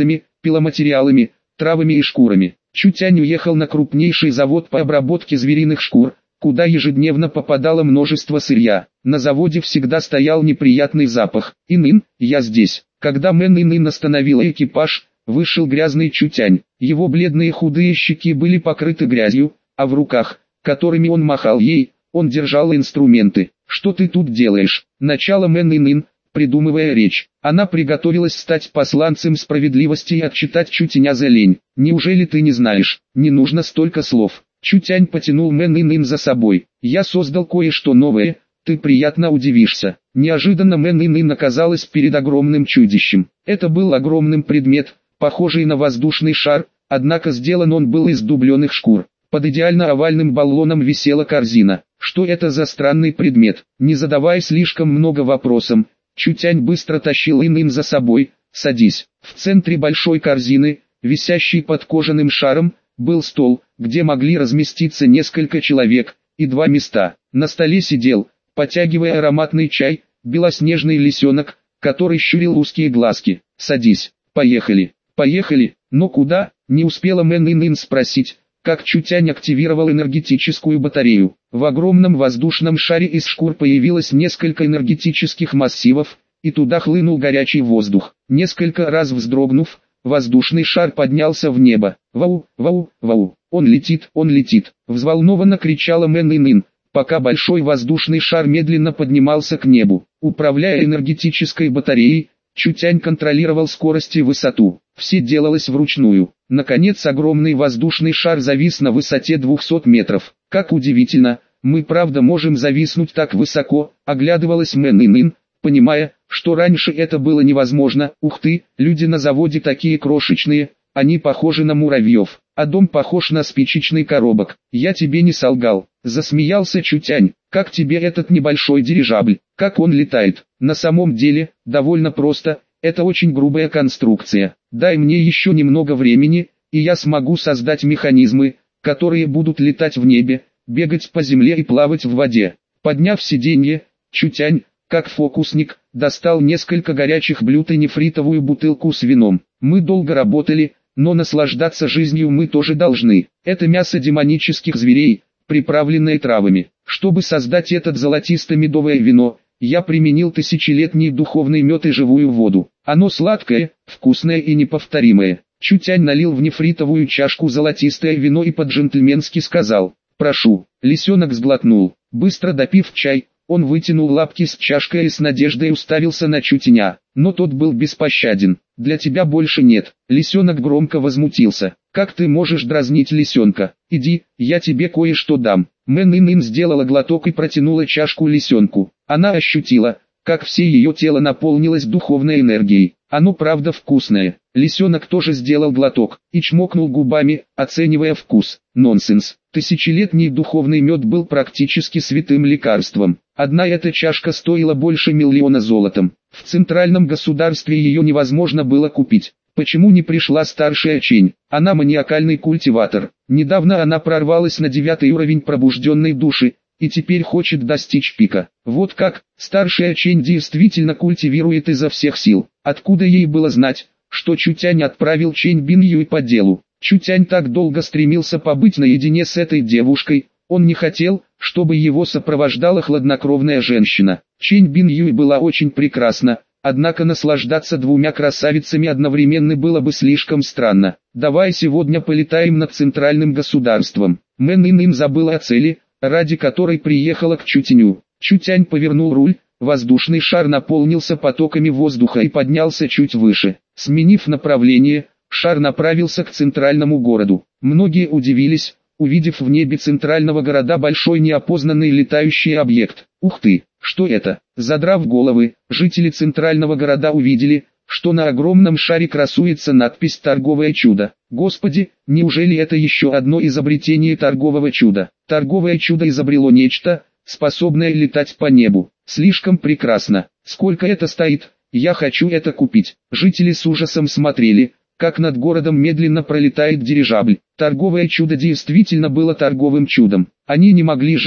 пиломатериалами, травами и шкурами. Чутянь уехал на крупнейший завод по обработке звериных шкур, куда ежедневно попадало множество сырья. На заводе всегда стоял неприятный запах. «Ин-ин, я здесь». Когда Мэн Ин-ин остановила экипаж, вышел грязный Чутянь. Его бледные худые щеки были покрыты грязью, а в руках, которыми он махал ей, он держал инструменты. «Что ты тут делаешь?» Начало Мэн Ин-ин, придумывая речь. Она приготовилась стать посланцем справедливости и отчитать Чутяня за лень. «Неужели ты не знаешь? Не нужно столько слов». Чутянь потянул Мэн Ин-ин за собой. «Я создал кое-что новое, ты приятно удивишься». Неожиданно Мэн Ин-ин оказалась перед огромным чудищем. Это был огромный предмет, похожий на воздушный шар, однако сделан он был из дубленых шкур. Под идеально овальным баллоном висела корзина. Что это за странный предмет? Не задавая слишком много вопросов, Чутянь быстро тащил Ин-ин за собой. «Садись». В центре большой корзины, висящей под кожаным шаром, был стол, где могли разместиться несколько человек, и два места. На столе сидел, потягивая ароматный чай, белоснежный лисенок, который щурил узкие глазки. «Садись, поехали». «Поехали, но куда?» Не успела Мэн Ин-ин спросить, как Чутянь активировал энергетическую батарею. В огромном воздушном шаре из шкур появилось несколько энергетических массивов, и туда хлынул горячий воздух. Несколько раз вздрогнув, воздушный шар поднялся в небо. «Вау, вау, вау, он летит, взволнованно кричала Мэн Ин-ин, пока большой воздушный шар медленно поднимался к небу. Управляя энергетической батареей, Чутянь контролировал скорость и высоту. Все делалось вручную. Наконец огромный воздушный шар завис на высоте 200 метров. «Как удивительно, мы правда можем зависнуть так высоко», оглядывалась Мэн Ин-ин, понимая, что раньше это было невозможно. «Ух ты, люди на заводе такие крошечные, они похожи на муравьев, а дом похож на спичечный коробок. Я тебе не солгал», засмеялся Чутянь. «Как тебе этот небольшой дирижабль? Как он летает?» «На самом деле, довольно просто, это очень грубая конструкция. Дай мне еще немного времени, и я смогу создать механизмы, которые будут летать в небе, бегать по земле и плавать в воде». Подняв сиденье, Чутянь, как фокусник, достал несколько горячих блюд и нефритовую бутылку с вином. «Мы долго работали, но наслаждаться жизнью мы тоже должны. Это мясо демонических зверей, приправленное травами. Чтобы создать это золотисто-медовое вино, я применил тысячелетний духовный мед и живую воду. Оно сладкое, вкусное и неповторимое». Чутянь налил в нефритовую чашку золотистое вино и по-джентльменски сказал: «Прошу». Лисенок сглотнул. Быстро допив чай, он вытянул лапки с чашкой и с надеждой уставился на Чутяня. Но тот был беспощаден. «Для тебя больше нет». Лисенок громко возмутился. «Как ты можешь дразнить лисенка? Иди, я тебе кое-что дам». Мэн Ин-ин сделала глоток и протянула чашку лисенку. Она ощутила, как все ее тело наполнилось духовной энергией. «Оно правда вкусное». Лисенок тоже сделал глоток и чмокнул губами, оценивая вкус. Нонсенс. Тысячелетний духовный мед был практически святым лекарством. Одна эта чашка стоила больше 1 миллиона золотом. В центральном государстве ее невозможно было купить. Почему не пришла старшая Чень? Она маниакальный культиватор. Недавно она прорвалась на 9 уровень пробужденной души, и теперь хочет достичь пика. Вот как, старшая Чень действительно культивирует изо всех сил. Откуда ей было знать, что Чутянь отправил Чень Биньюй по делу? Чутянь так долго стремился побыть наедине с этой девушкой, он не хотел, чтобы его сопровождала хладнокровная женщина. Чень Биньюй была очень прекрасна, однако наслаждаться двумя красавицами одновременно было бы слишком странно. «Давай сегодня полетаем над центральным государством». Мэн Ин-ин забыла о цели, ради которой приехала к Чутяню. Чутянь повернул руль, воздушный шар наполнился потоками воздуха и поднялся чуть выше. Сменив направление, шар направился к центральному городу. Многие удивились, увидев в небе центрального города большой неопознанный летающий объект. «Ух ты, что это?» Задрав головы, жители центрального города увидели, что на огромном шаре красуется надпись «Торговое чудо». Господи, неужели это еще одно изобретение торгового чуда? Торговое чудо изобрело нечто, способное летать по небу. Слишком прекрасно. Сколько это стоит? Я хочу это купить. Жители с ужасом смотрели, как над городом медленно пролетает дирижабль. Торговое чудо действительно было торговым чудом. Они не могли жить,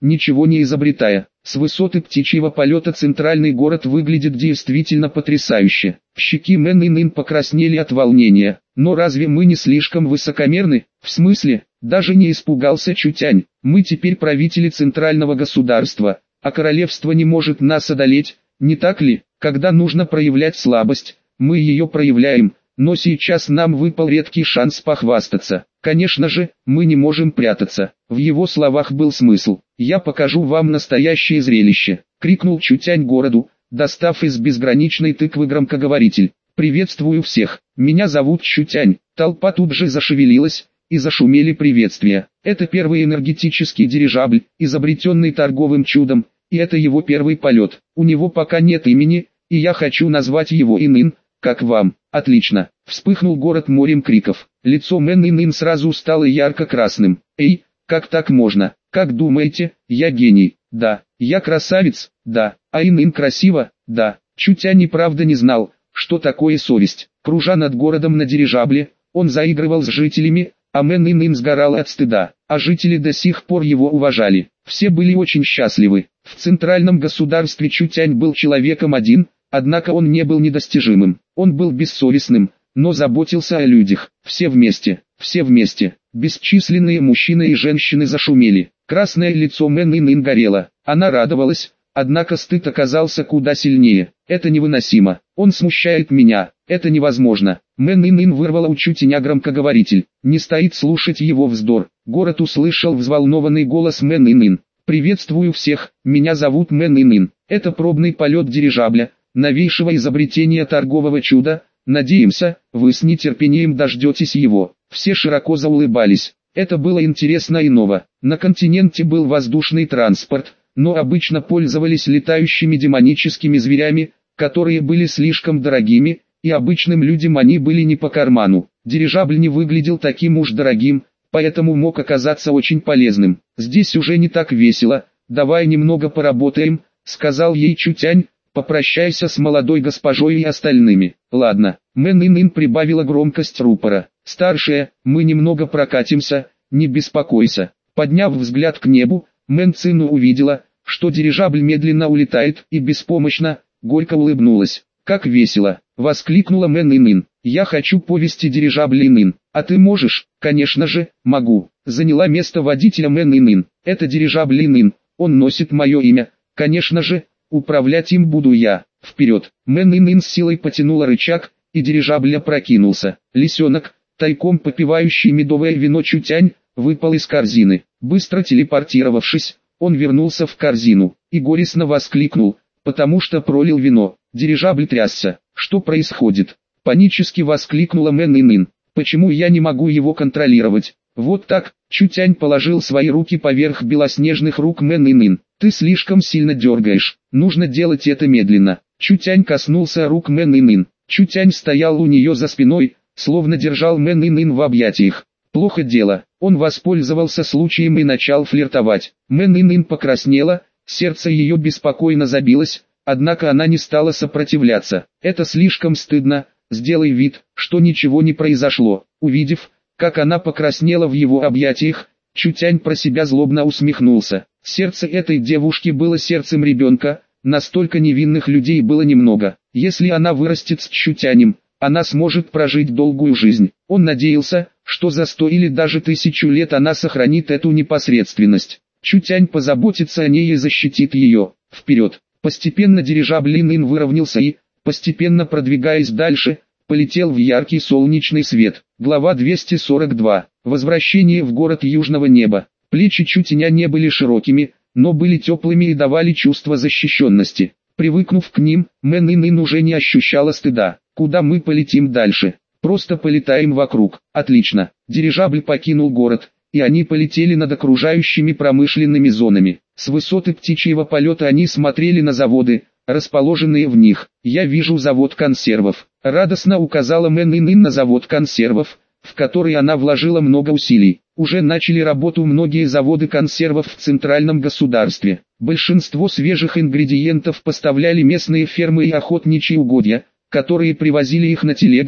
ничего не изобретая. С высоты птичьего полета центральный город выглядит действительно потрясающе. Щеки Мэн Ин покраснели от волнения. Но разве мы не слишком высокомерны? В смысле? Даже не испугался Чутянь. Мы теперь правители центрального государства, а королевство не может нас одолеть, не так ли? Когда нужно проявлять слабость, мы ее проявляем, но сейчас нам выпал редкий шанс похвастаться. Конечно же, мы не можем прятаться. В его словах был смысл. «Я покажу вам настоящее зрелище», — крикнул Чутянь городу, достав из безграничной тыквы громкоговоритель. «Приветствую всех, меня зовут Чутянь». Толпа тут же зашевелилась, и зашумели приветствия. Это первый энергетический дирижабль, изобретенный торговым чудом, и это его первый полет. У него пока нет имени, и я хочу назвать его Ин-Ин. Как вам? Отлично. Вспыхнул город морем криков. Лицо Мэн Ин сразу стало ярко-красным. Эй, как так можно? Как думаете, я гений? Да. Я красавец? Да. А Ин красиво? Да. Чутянь и правда не знал, что такое совесть. Кружа над городом на дирижабле, он заигрывал с жителями, а Мэн Ин сгорал от стыда, а жители до сих пор его уважали. Все были очень счастливы. В центральном государстве Чутянь был человеком один, однако он не был недостижимым. Он был бессовестным, но заботился о людях. Все вместе, все вместе. Бесчисленные мужчины и женщины зашумели. Красное лицо Мэн Ин горело. Она радовалась, однако стыд оказался куда сильнее. Это невыносимо. Он смущает меня. Это невозможно. Мэн Ин вырвала у Чутяня громкоговоритель. Не стоит слушать его вздор. Город услышал взволнованный голос Мэн Ин. «Приветствую всех, меня зовут Мэн Ин. Это пробный полет дирижабля, новейшего изобретения торгового чуда. Надеемся, вы с нетерпением дождетесь его». Все широко заулыбались. Это было интересно и ново. На континенте был воздушный транспорт, но обычно пользовались летающими демоническими зверями, которые были слишком дорогими, и обычным людям они были не по карману. Дирижабль не выглядел таким уж дорогим, поэтому мог оказаться очень полезным. «Здесь уже не так весело, давай немного поработаем», — сказал ей Чутянь. «Попрощайся с молодой госпожой и остальными». «Ладно». Мэн Ин прибавила громкость рупора. «Старшая, мы немного прокатимся, не беспокойся». Подняв взгляд к небу, Мэн Цину увидела, что дирижабль медленно улетает, и беспомощно, горько улыбнулась. «Как весело!» — воскликнула Мэн Ин. «Я хочу повести дирижабль Ин. А ты можешь?» «Конечно же, могу». Заняла место водителя Мэн Ин. «Это дирижабль Ин. Он носит мое имя. Конечно же, управлять им буду я. Вперед!» Мэн Ин с силой потянула рычаг, и дирижабль опрокинулся. Лисенок, тайком попивающий медовое вино Чутянь, выпал из корзины. Быстро телепортировавшись, он вернулся в корзину и горестно воскликнул, потому что пролил вино. Дирижабль трясся. «Что происходит?» — панически воскликнула Мэн Ин. «Почему я не могу его контролировать?» «Вот так». Чутянь положил свои руки поверх белоснежных рук Мэн Ин. «Ты слишком сильно дергаешь. Нужно делать это медленно». Чутянь коснулся рук Мэн Ин. Чутянь стоял у нее за спиной, словно держал Мэн Ин в объятиях. Плохо дело. Он воспользовался случаем и начал флиртовать. Мэн Ин покраснела, сердце ее беспокойно забилось, однако она не стала сопротивляться. «Это слишком стыдно, сделай вид, что ничего не произошло». Увидев, как она покраснела в его объятиях, Чутянь про себя злобно усмехнулся. Сердце этой девушки было сердцем ребенка, настолько невинных людей было немного. Если она вырастет с Чутянем, она сможет прожить долгую жизнь. Он надеялся, что за 100 или даже 1000 лет она сохранит эту непосредственность. Чутянь позаботится о ней и защитит ее. Вперед! Постепенно дирижабль Ин выровнялся и, постепенно продвигаясь дальше, полетел в яркий солнечный свет. Глава 242. Возвращение в город южного неба. Плечи Чутяня не были широкими, но были теплыми и давали чувство защищенности. Привыкнув к ним, Мэн Ин уже не ощущала стыда. «Куда мы полетим дальше?» «Просто полетаем вокруг». «Отлично». Дирижабль покинул город, и они полетели над окружающими промышленными зонами. С высоты птичьего полета они смотрели на заводы, расположенные в них. «Я вижу завод консервов», — радостно указала Мэн Ин на завод консервов, в который она вложила много усилий. Уже начали работу многие заводы консервов в центральном государстве. Большинство свежих ингредиентов поставляли местные фермы и охотничьи угодья, которые привозили их на телегах,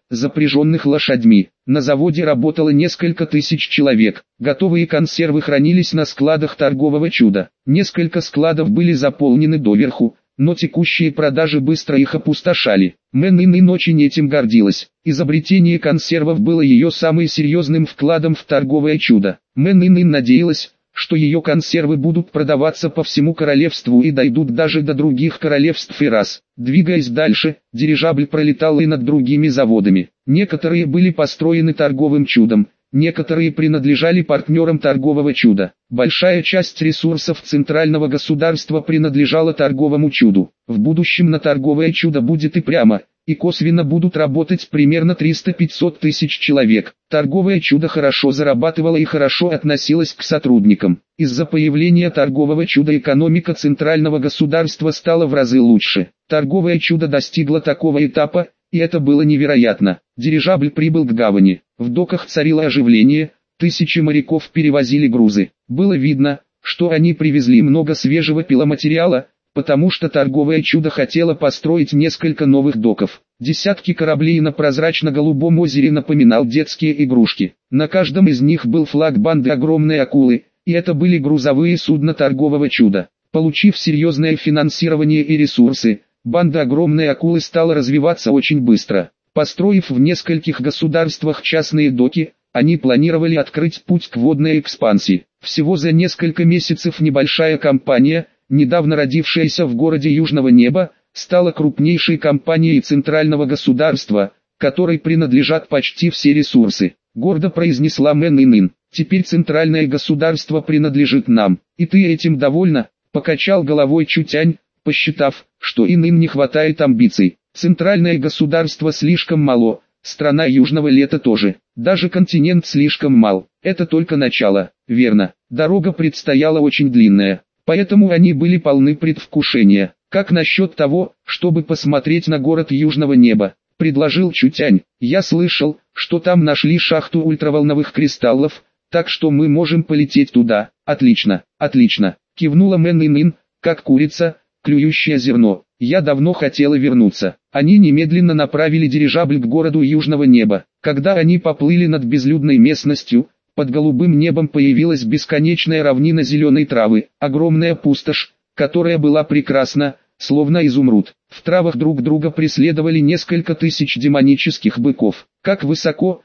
запряженных лошадьми. На заводе работало несколько тысяч человек. Готовые консервы хранились на складах торгового чуда. Несколько складов были заполнены доверху, но текущие продажи быстро их опустошали. Мэн Ин очень этим гордилась. Изобретение консервов было ее самым серьезным вкладом в торговое чудо. Мэн Ин надеялась, что ее консервы будут продаваться по всему королевству и дойдут даже до других королевств и рас. Двигаясь дальше, дирижабль пролетал и над другими заводами. Некоторые были построены торговым чудом, некоторые принадлежали партнерам торгового чуда. Большая часть ресурсов центрального государства принадлежала торговому чуду. В будущем на торговое чудо будет и прямо, и косвенно будут работать примерно 300-500 тысяч человек. Торговое чудо хорошо зарабатывало и хорошо относилось к сотрудникам. Из-за появления торгового чуда экономика центрального государства стала в разы лучше. Торговое чудо достигло такого этапа, и это было невероятно. Дирижабль прибыл к гавани. В доках царило оживление, тысячи моряков перевозили грузы. Было видно, что они привезли много свежего пиломатериала, потому что торговое чудо хотело построить несколько новых доков. Десятки кораблей на прозрачно-голубом озере напоминал детские игрушки. На каждом из них был флаг банды огромной акулы, и это были грузовые судна торгового чуда. Получив серьезное финансирование и ресурсы, банда огромной акулы стала развиваться очень быстро. Построив в нескольких государствах частные доки, они планировали открыть путь к водной экспансии. Всего за несколько месяцев небольшая компания, недавно родившаяся в городе Южного Неба, стала крупнейшей компанией центрального государства, которой принадлежат почти все ресурсы. Гордо произнесла Мэн Ин. «Теперь центральное государство принадлежит нам, и ты этим довольна?» Покачал головой Чутянь, посчитав, что Ин не хватает амбиций. Центральное государство слишком мало, страна Южного Лета тоже, даже континент слишком мал. Это только начало, верно, дорога предстояла очень длинная, поэтому они были полны предвкушения. «Как насчет того, чтобы посмотреть на город Южного Неба?» – предложил Чутянь. «Я слышал, что там нашли шахту ультраволновых кристаллов, так что мы можем полететь туда». «Отлично, отлично», – кивнула Мэн Ин, как курица, клюющая зерно. «Я давно хотела вернуться». Они немедленно направили дирижабль к городу Южного Неба. Когда они поплыли над безлюдной местностью, под голубым небом появилась бесконечная равнина зеленой травы, огромная пустошь, которая была прекрасна, словно изумруд. В травах друг друга преследовали несколько тысяч демонических быков. «Как высоко,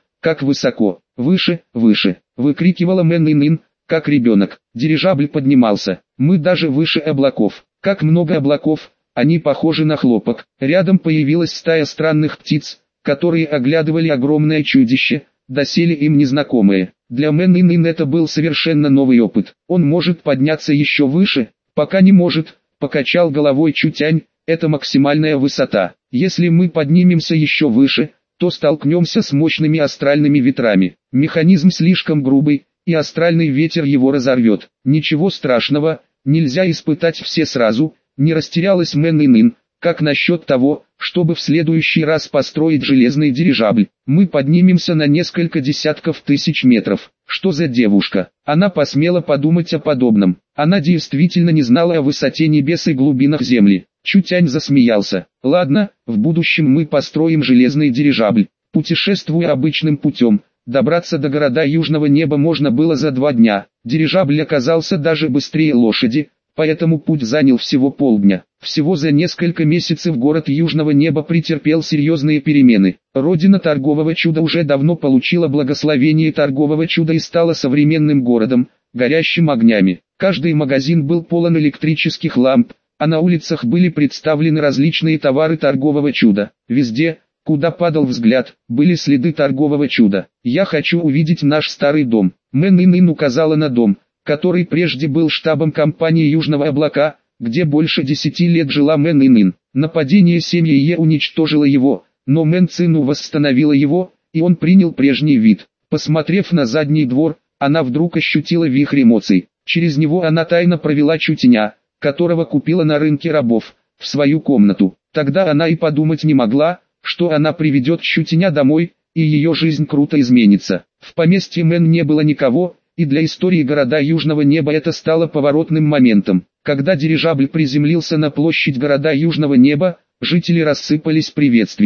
выше, выше!» — выкрикивала Мэн Ин, как ребенок. Дирижабль поднимался. «Мы даже выше облаков. Как много облаков, они похожи на хлопок». Рядом появилась стая странных птиц, которые оглядывали огромное чудище, доселе им незнакомое. Для Мэн Ин это был совершенно новый опыт. «Он может подняться еще выше?» «Пока не может», — покачал головой Чутянь, — «это максимальная высота. Если мы поднимемся еще выше, то столкнемся с мощными астральными ветрами. Механизм слишком грубый, и астральный ветер его разорвет». «Ничего страшного, нельзя испытать все сразу», — не растерялась Мэн Ин. «Как насчет того, чтобы в следующий раз построить железный дирижабль? Мы поднимемся на несколько десятков тысяч метров». Что за девушка? Она посмела подумать о подобном. Она действительно не знала о высоте небес и глубинах земли. Чутянь засмеялся. «Ладно, в будущем мы построим железный дирижабль». Путешествуя обычным путем, добраться до города Южного Неба можно было за 2 дня. Дирижабль оказался даже быстрее лошади, поэтому путь занял всего полдня. Всего за несколько месяцев город Южного Неба претерпел серьезные перемены. Родина торгового чуда уже давно получила благословение торгового чуда и стала современным городом, горящим огнями. Каждый магазин был полон электрических ламп, а на улицах были представлены различные товары торгового чуда. Везде, куда падал взгляд, были следы торгового чуда. «Я хочу увидеть наш старый дом». Мэн Ин указала на дом, который прежде был штабом компании Южного Облака, где больше 10 лет жила Мэн Ин. Нападение семьи уничтожило его, но Мэн Цину восстановила его, и он принял прежний вид. Посмотрев на задний двор, она вдруг ощутила вихрь эмоций. Через него она тайно провела Чутяня, которого купила на рынке рабов, в свою комнату. Тогда она и подумать не могла, что она приведет Чутяня домой, и ее жизнь круто изменится. В поместье Мэн не было никого, и для истории города Южного Неба это стало поворотным моментом. Когда дирижабль приземлился на площадь города Южного Неба, жители рассыпались приветствиями.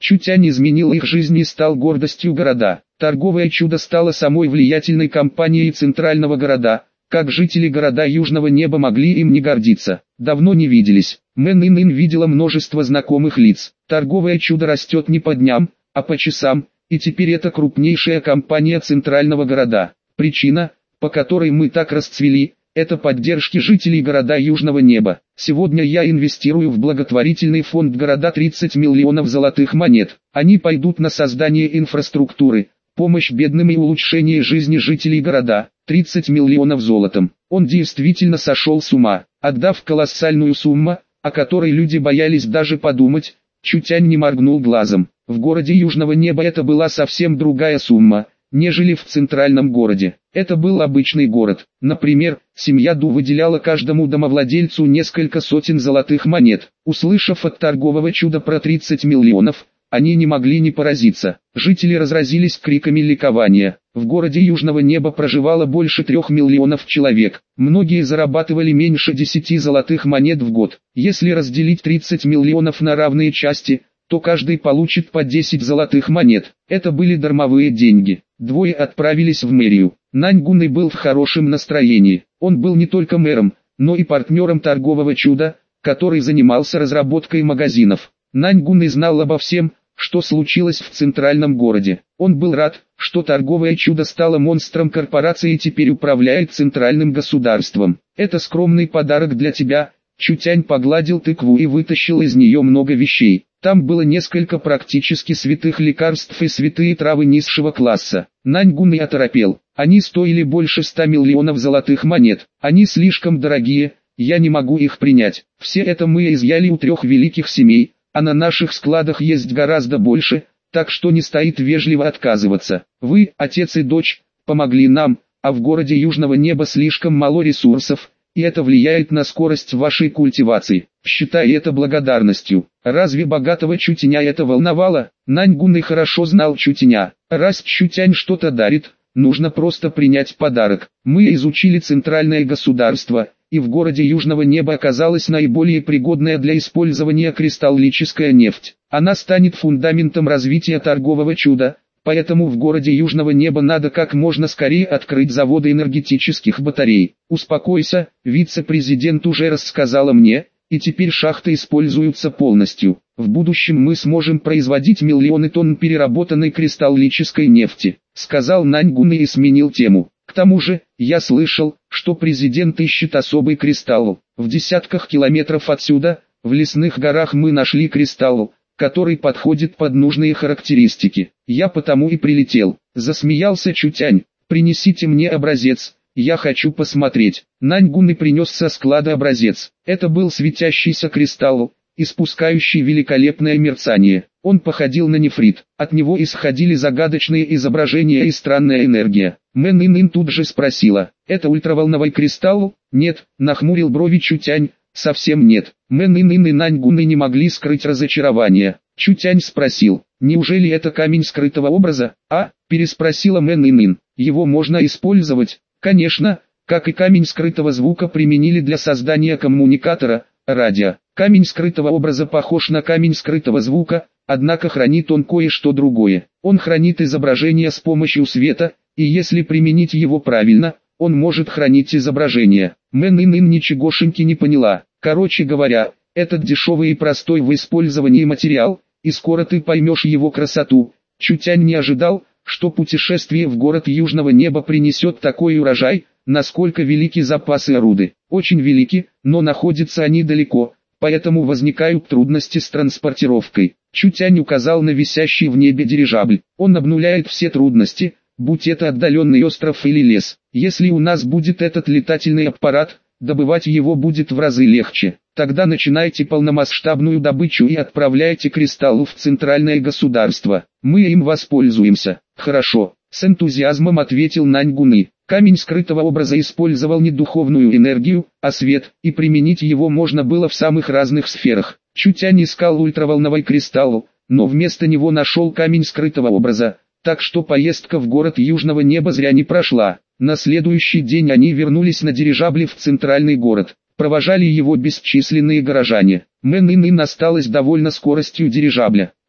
Чутянь изменил их жизнь и стал гордостью города. Торговое чудо стало самой влиятельной компанией центрального города. Как жители города Южного Неба могли им не гордиться? Давно не виделись. Мэн Ин видела множество знакомых лиц. Торговое чудо растет не по дням, а по часам, и теперь это крупнейшая компания центрального города. Причина, по которой мы так расцвели, это поддержки жителей города Южного Неба. Сегодня я инвестирую в благотворительный фонд города 30 миллионов золотых монет. Они пойдут на создание инфраструктуры, помощь бедным и улучшение жизни жителей города. 30 миллионов золотом. Он действительно сошел с ума, отдав колоссальную сумму, о которой люди боялись даже подумать. Чутянь не моргнул глазом. В городе Южного Неба это была совсем другая сумма, нежели в центральном городе. Это был обычный город. Например, семья Ду выделяла каждому домовладельцу несколько сотен золотых монет. Услышав от торгового чуда про 30 миллионов, они не могли не поразиться. Жители разразились криками ликования. В городе Южного Неба проживало больше 3 миллионов человек. Многие зарабатывали меньше 10 золотых монет в год. Если разделить 30 миллионов на равные части, то каждый получит по 10 золотых монет. Это были дармовые деньги. Двое отправились в мэрию. Нань Гунэй был в хорошем настроении. Он был не только мэром, но и партнером торгового чуда, который занимался разработкой магазинов. Нань Гунэй знал обо всем, что случилось в центральном городе. Он был рад, что торговое чудо стало монстром корпорации и теперь управляет центральным государством. Это скромный подарок для тебя. Чутянь погладил тыкву и вытащил из нее много вещей. Там было несколько практически святых лекарств и святые травы низшего класса. Нань Гунэй оторопел. Они стоили больше 100 миллионов золотых монет. Они слишком дорогие, я не могу их принять. Все это мы изъяли у 3 великих семей, а на наших складах есть гораздо больше, так что не стоит вежливо отказываться. Вы, отец и дочь, помогли нам, а в городе Южного Неба слишком мало ресурсов, и это влияет на скорость вашей культивации. Считай это благодарностью. Разве богатого Чутяня это волновало? Нань Гунэй хорошо знал Чутяня. Раз Чутянь что-то дарит, нужно просто принять подарок. Мы изучили центральное государство, и в городе Южного Неба оказалась наиболее пригодная для использования кристаллическая нефть. Она станет фундаментом развития торгового чуда, поэтому в городе Южного Неба надо как можно скорее открыть заводы энергетических батарей. Успокойся, вице-президент уже рассказала мне, и теперь шахты используются полностью. В будущем мы сможем производить миллионы тонн переработанной кристаллической нефти, сказал Нань Гунэй и сменил тему. К тому же, я слышал, что президент ищет особый кристалл. В десятках километров отсюда, в лесных горах мы нашли кристалл, который подходит под нужные характеристики. Я потому и прилетел. Засмеялся Чутянь. Принесите мне образец, я хочу посмотреть. Нань Гунэй принес со склада образец. Это был светящийся кристалл, испускающий великолепное мерцание. Он походил на нефрит. От него исходили загадочные изображения и странная энергия. Мэн Ин тут же спросила: «Это ультраволновой кристалл?» «Нет», нахмурил брови Чутянь, «совсем нет». Мэн Ин и Нань Гунэй не могли скрыть разочарование. Чутянь спросил: «Неужели это камень скрытого образа?» Переспросила Мэн Ин. «Его можно использовать?» «Конечно, как и камень скрытого звука применили для создания коммуникатора, радио. Камень скрытого образа похож на камень скрытого звука, однако хранит он кое-что другое. Он хранит изображение с помощью света, и если применить его правильно, он может хранить изображение». Мэн Ин ничегошеньки не поняла. «Короче говоря, этот дешевый и простой в использовании материал, и скоро ты поймешь его красоту». Чутянь не ожидал, что путешествие в город Южного Неба принесет такой урожай. Насколько велики запасы руды? Очень велики, но находятся они далеко, поэтому возникают трудности с транспортировкой. Чутянь указал на висящий в небе дирижабль. Он обнуляет все трудности, будь это отдаленный остров или лес. Если у нас будет этот летательный аппарат, добывать его будет в разы легче. Тогда начинайте полномасштабную добычу и отправляйте кристаллы в центральное государство. Мы им воспользуемся. Хорошо, с энтузиазмом ответил Нань Гунэй. Камень скрытого образа использовал не духовную энергию, а свет, и применить его можно было в самых разных сферах. Чутянь искал ультраволновой кристалл, но вместо него нашел камень скрытого образа, так что поездка в город Южного Неба зря не прошла. На следующий день они вернулись на дирижабле в центральный город. Провожали его бесчисленные горожане. Мэн Ин осталась довольна скоростью дирижабля.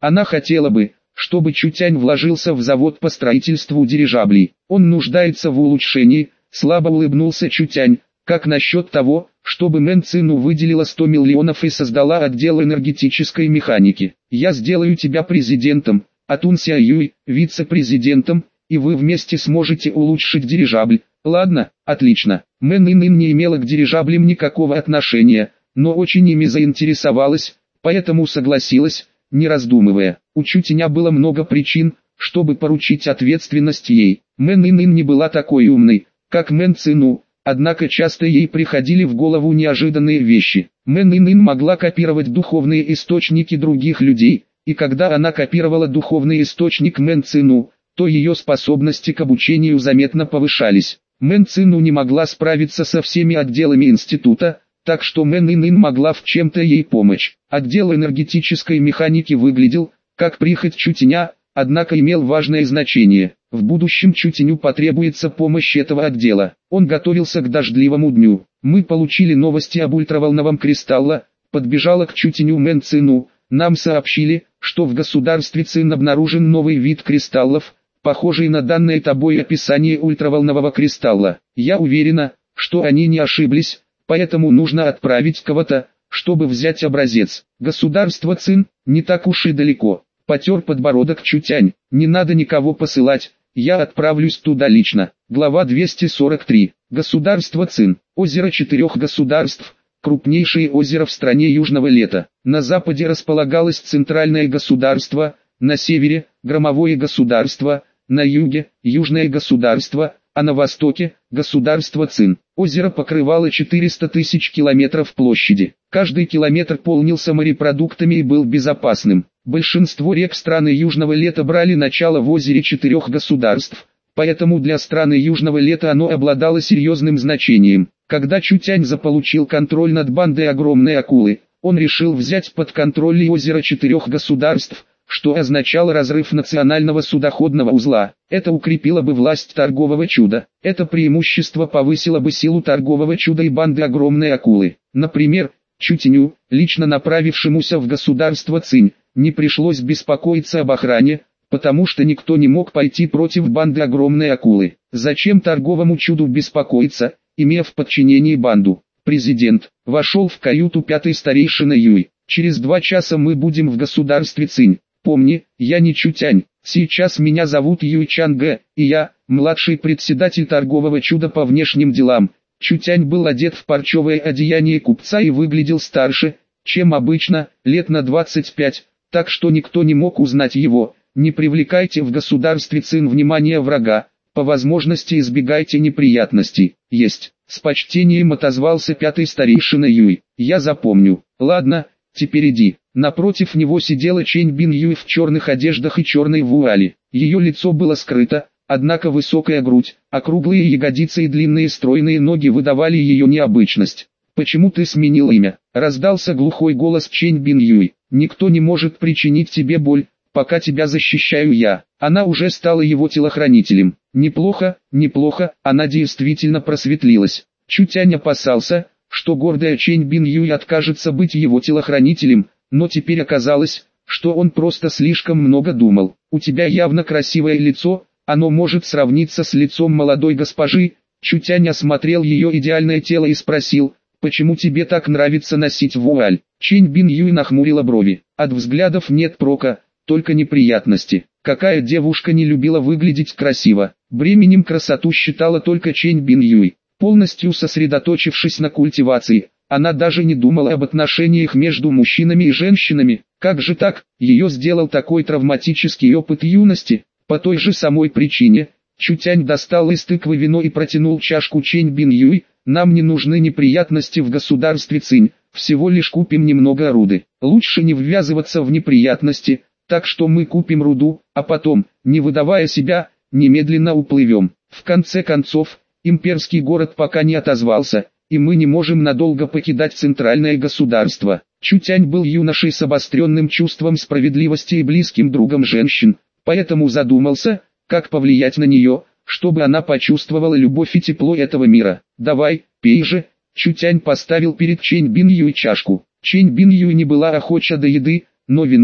Она хотела бы, чтобы Чутянь вложился в завод по строительству дирижаблей. Он нуждается в улучшении, слабо улыбнулся Чутянь. Как насчет того, чтобы Мэн Цину выделила 100 миллионов и создала отдел энергетической механики? Я сделаю тебя президентом, а Тун Ся Юй вице-президентом, и вы вместе сможете улучшить дирижабль. Ладно, отлично. Мэн Ин не имела к дирижаблям никакого отношения, но очень ими заинтересовалась, поэтому согласилась, не раздумывая. У Чутяня было много причин, чтобы поручить ответственность ей. Мэн Ин не была такой умной, как Мэн Цину. Однако часто ей приходили в голову неожиданные вещи. Мэн Ин могла копировать духовные источники других людей, и когда она копировала духовный источник Мэн Цину, то ее способности к обучению заметно повышались. Мэн Цину не могла справиться со всеми отделами института, так что Мэн Ин могла в чем-то ей помочь. Отдел энергетической механики выглядел, как прихоть Чутяня, однако имел важное значение. В будущем Чутяню потребуется помощь этого отдела. Он готовился к дождливому дню. Мы получили новости об ультраволновом кристалле, подбежала к Чутяню Мэн Цину. Нам сообщили, что в государстве Цин обнаружен новый вид кристаллов, похожий на данное тобой описание ультраволнового кристалла. Я уверена, что они не ошиблись, поэтому нужно отправить кого-то, чтобы взять образец. Государство Цин не так уж и далеко. Потер подбородок Чутянь. Не надо никого посылать. Я отправлюсь туда лично. Глава 243. Государство Цин. Озеро 4 государств. Крупнейшее озеро в стране Южного Лета. На западе располагалось центральное государство, на севере – громовое государство, на юге – южное государство, а на востоке – государство Цин. Озеро покрывало 400 тысяч километров площади. Каждый километр полнился морепродуктами и был безопасным. Большинство рек страны Южного Лета брали начало в озере 4 государств, поэтому для страны Южного Лета оно обладало серьезным значением. Когда Чутянь заполучил контроль над бандой огромной акулы, он решил взять под контроль и озеро 4 государств, что означало разрыв национального судоходного узла. Это укрепило бы власть торгового чуда. Это преимущество повысило бы силу торгового чуда и банды огромной акулы. Например, Чутяню, лично направившемуся в государство Цинь, не пришлось беспокоиться об охране, потому что никто не мог пойти против банды огромной акулы. Зачем торговому чуду беспокоиться, имея в подчинении банду? Президент вошел в каюту пятый старейшина Юй. Через 2 часа мы будем в государстве Цинь. Помни, я не Чутянь, сейчас меня зовут Юй Чангэ, и я, младший председатель торгового чуда по внешним делам. Чутянь был одет в парчевое одеяние купца и выглядел старше, чем обычно, лет на 25, так что никто не мог узнать его. Не привлекайте в государстве Цин внимания врага, по возможности избегайте неприятностей. Есть. С почтением отозвался пятый старейшина Юй. Я запомню. Ладно, теперь иди. Напротив него сидела Чэнь Бин Юй в черных одеждах и черной вуали. Ее лицо было скрыто, однако высокая грудь, округлые ягодицы и длинные стройные ноги выдавали ее необычность. «Почему ты сменил имя?» — раздался глухой голос Чэнь Бин Юй. «Никто не может причинить тебе боль, пока тебя защищаю я». Она уже стала его телохранителем. Неплохо, неплохо, она действительно просветлилась. Чутянь опасался, что гордая Чэнь Бин Юй откажется быть его телохранителем, но теперь оказалось, что он просто слишком много думал. «У тебя явно красивое лицо, оно может сравниться с лицом молодой госпожи». Чутянь осмотрел ее идеальное тело и спросил: «Почему тебе так нравится носить вуаль?» Чэнь Бин Юй нахмурила брови. «От взглядов нет прока, только неприятности. Какая девушка не любила выглядеть красиво?» Бременем красоту считала только Чэнь Бин Юй. Полностью сосредоточившись на культивации, она даже не думала об отношениях между мужчинами и женщинами. Как же так? Ее сделал такой травматический опыт юности. По той же самой причине, Чутянь достал из тыквы вино и протянул чашку Чэнь Бин Юй. «Нам не нужны неприятности в государстве Цинь, всего лишь купим немного руды. Лучше не ввязываться в неприятности, так что мы купим руду, а потом, не выдавая себя, немедленно уплывем». В конце концов, имперский город пока не отозвался, и мы не можем надолго покидать центральное государство. Чутянь был юношей с обостренным чувством справедливости и близким другом женщин, поэтому задумался, как повлиять на нее, чтобы она почувствовала любовь и тепло этого мира. «Давай, пей же». Чутянь поставил перед Чэнь Бин Юй чашку. Чэнь Бин Юй не была охоча до еды, но вино,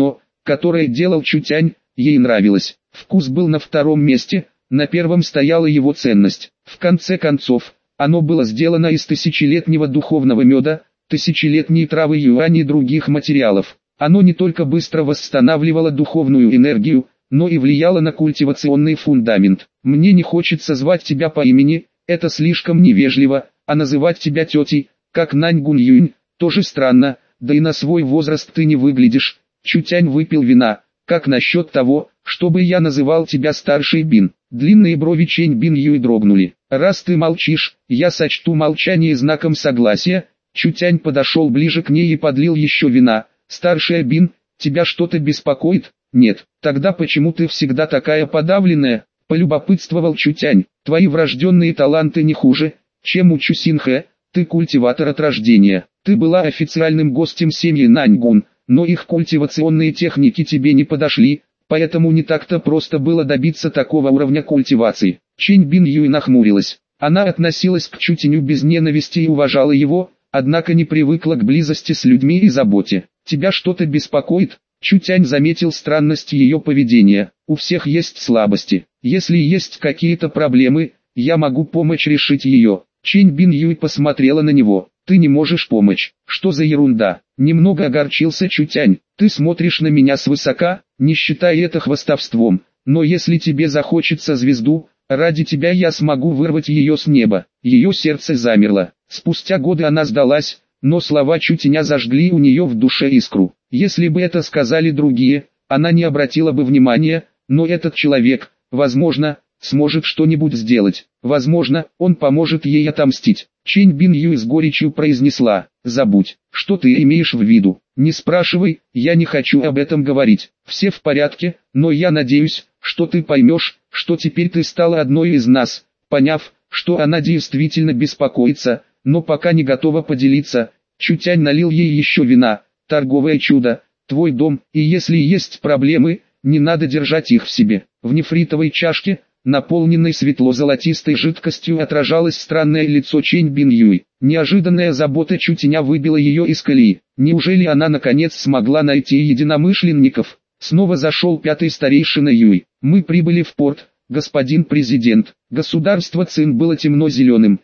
которое делал Чутянь, ей нравилось. Вкус был на втором месте, на первом стояла его ценность. В конце концов, оно было сделано из тысячелетнего духовного меда, тысячелетней травы юань и других материалов. Оно не только быстро восстанавливало духовную энергию, но и влияло на культивационный фундамент. Мне не хочется звать тебя по имени, это слишком невежливо, а называть тебя тетей, как Нань Гунь-Юнь, тоже странно, да и на свой возраст ты не выглядишь. Чутянь выпил вина. Как насчет того, чтобы я называл тебя старшей Бин? Длинные брови Чэнь Бин Юй дрогнули. Раз ты молчишь, я сочту молчание знаком согласия. Чутянь подошел ближе к ней и подлил еще вина. Старшая Бин, тебя что-то беспокоит? Нет. Тогда почему ты всегда такая подавленная? Полюбопытствовал Чутянь. Твои врожденные таланты не хуже, чем у Чусинхэ. Ты культиватор от рождения. Ты была официальным гостем семьи Наньгун, но их культивационные техники тебе не подошли, поэтому не так-то просто было добиться такого уровня культивации. Чэнь Бин Юй нахмурилась. Она относилась к Чутяню без ненависти и уважала его, однако не привыкла к близости с людьми и заботе. Тебя что-то беспокоит? Чутянь заметил странность ее поведения. У всех есть слабости. Если есть какие-то проблемы, я могу помочь решить ее. Чэнь Бин Юй посмотрела на него. Ты не можешь помочь. Что за ерунда? Немного огорчился Чутянь. Ты смотришь на меня свысока, не считая это хвастовством. Но если тебе захочется звезду, ради тебя я смогу вырвать ее с неба. Ее сердце замерло. Спустя годы она сдалась, но слова Чутяня зажгли у нее в душе искру. Если бы это сказали другие, она не обратила бы внимания, но этот человек, возможно, сможет что-нибудь сделать. Возможно, он поможет ей отомстить. Чэнь Бин Юй с горечью произнесла: «Забудь, что ты имеешь в виду. Не спрашивай, я не хочу об этом говорить. Все в порядке, но я надеюсь, что ты поймешь, что теперь ты стала одной из нас». Поняв, что она действительно беспокоится, но пока не готова поделиться, Чутянь налил ей еще вина. «Торговое чудо, твой дом, и если есть проблемы, не надо держать их в себе». В нефритовой чашке, наполненной светло-золотистой жидкостью, отражалось странное лицо Чэнь Бин Юй. Неожиданная забота Чутяня выбила ее из колеи. Неужели она наконец смогла найти единомышленников? Снова зашел пятый старейшина Юй. «Мы прибыли в порт, господин президент». Государство Цин было темно-зеленым.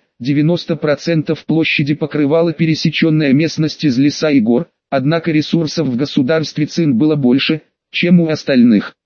90% площади покрывала пересеченная местность из леса и гор, однако ресурсов в государстве Цин было больше, чем у остальных.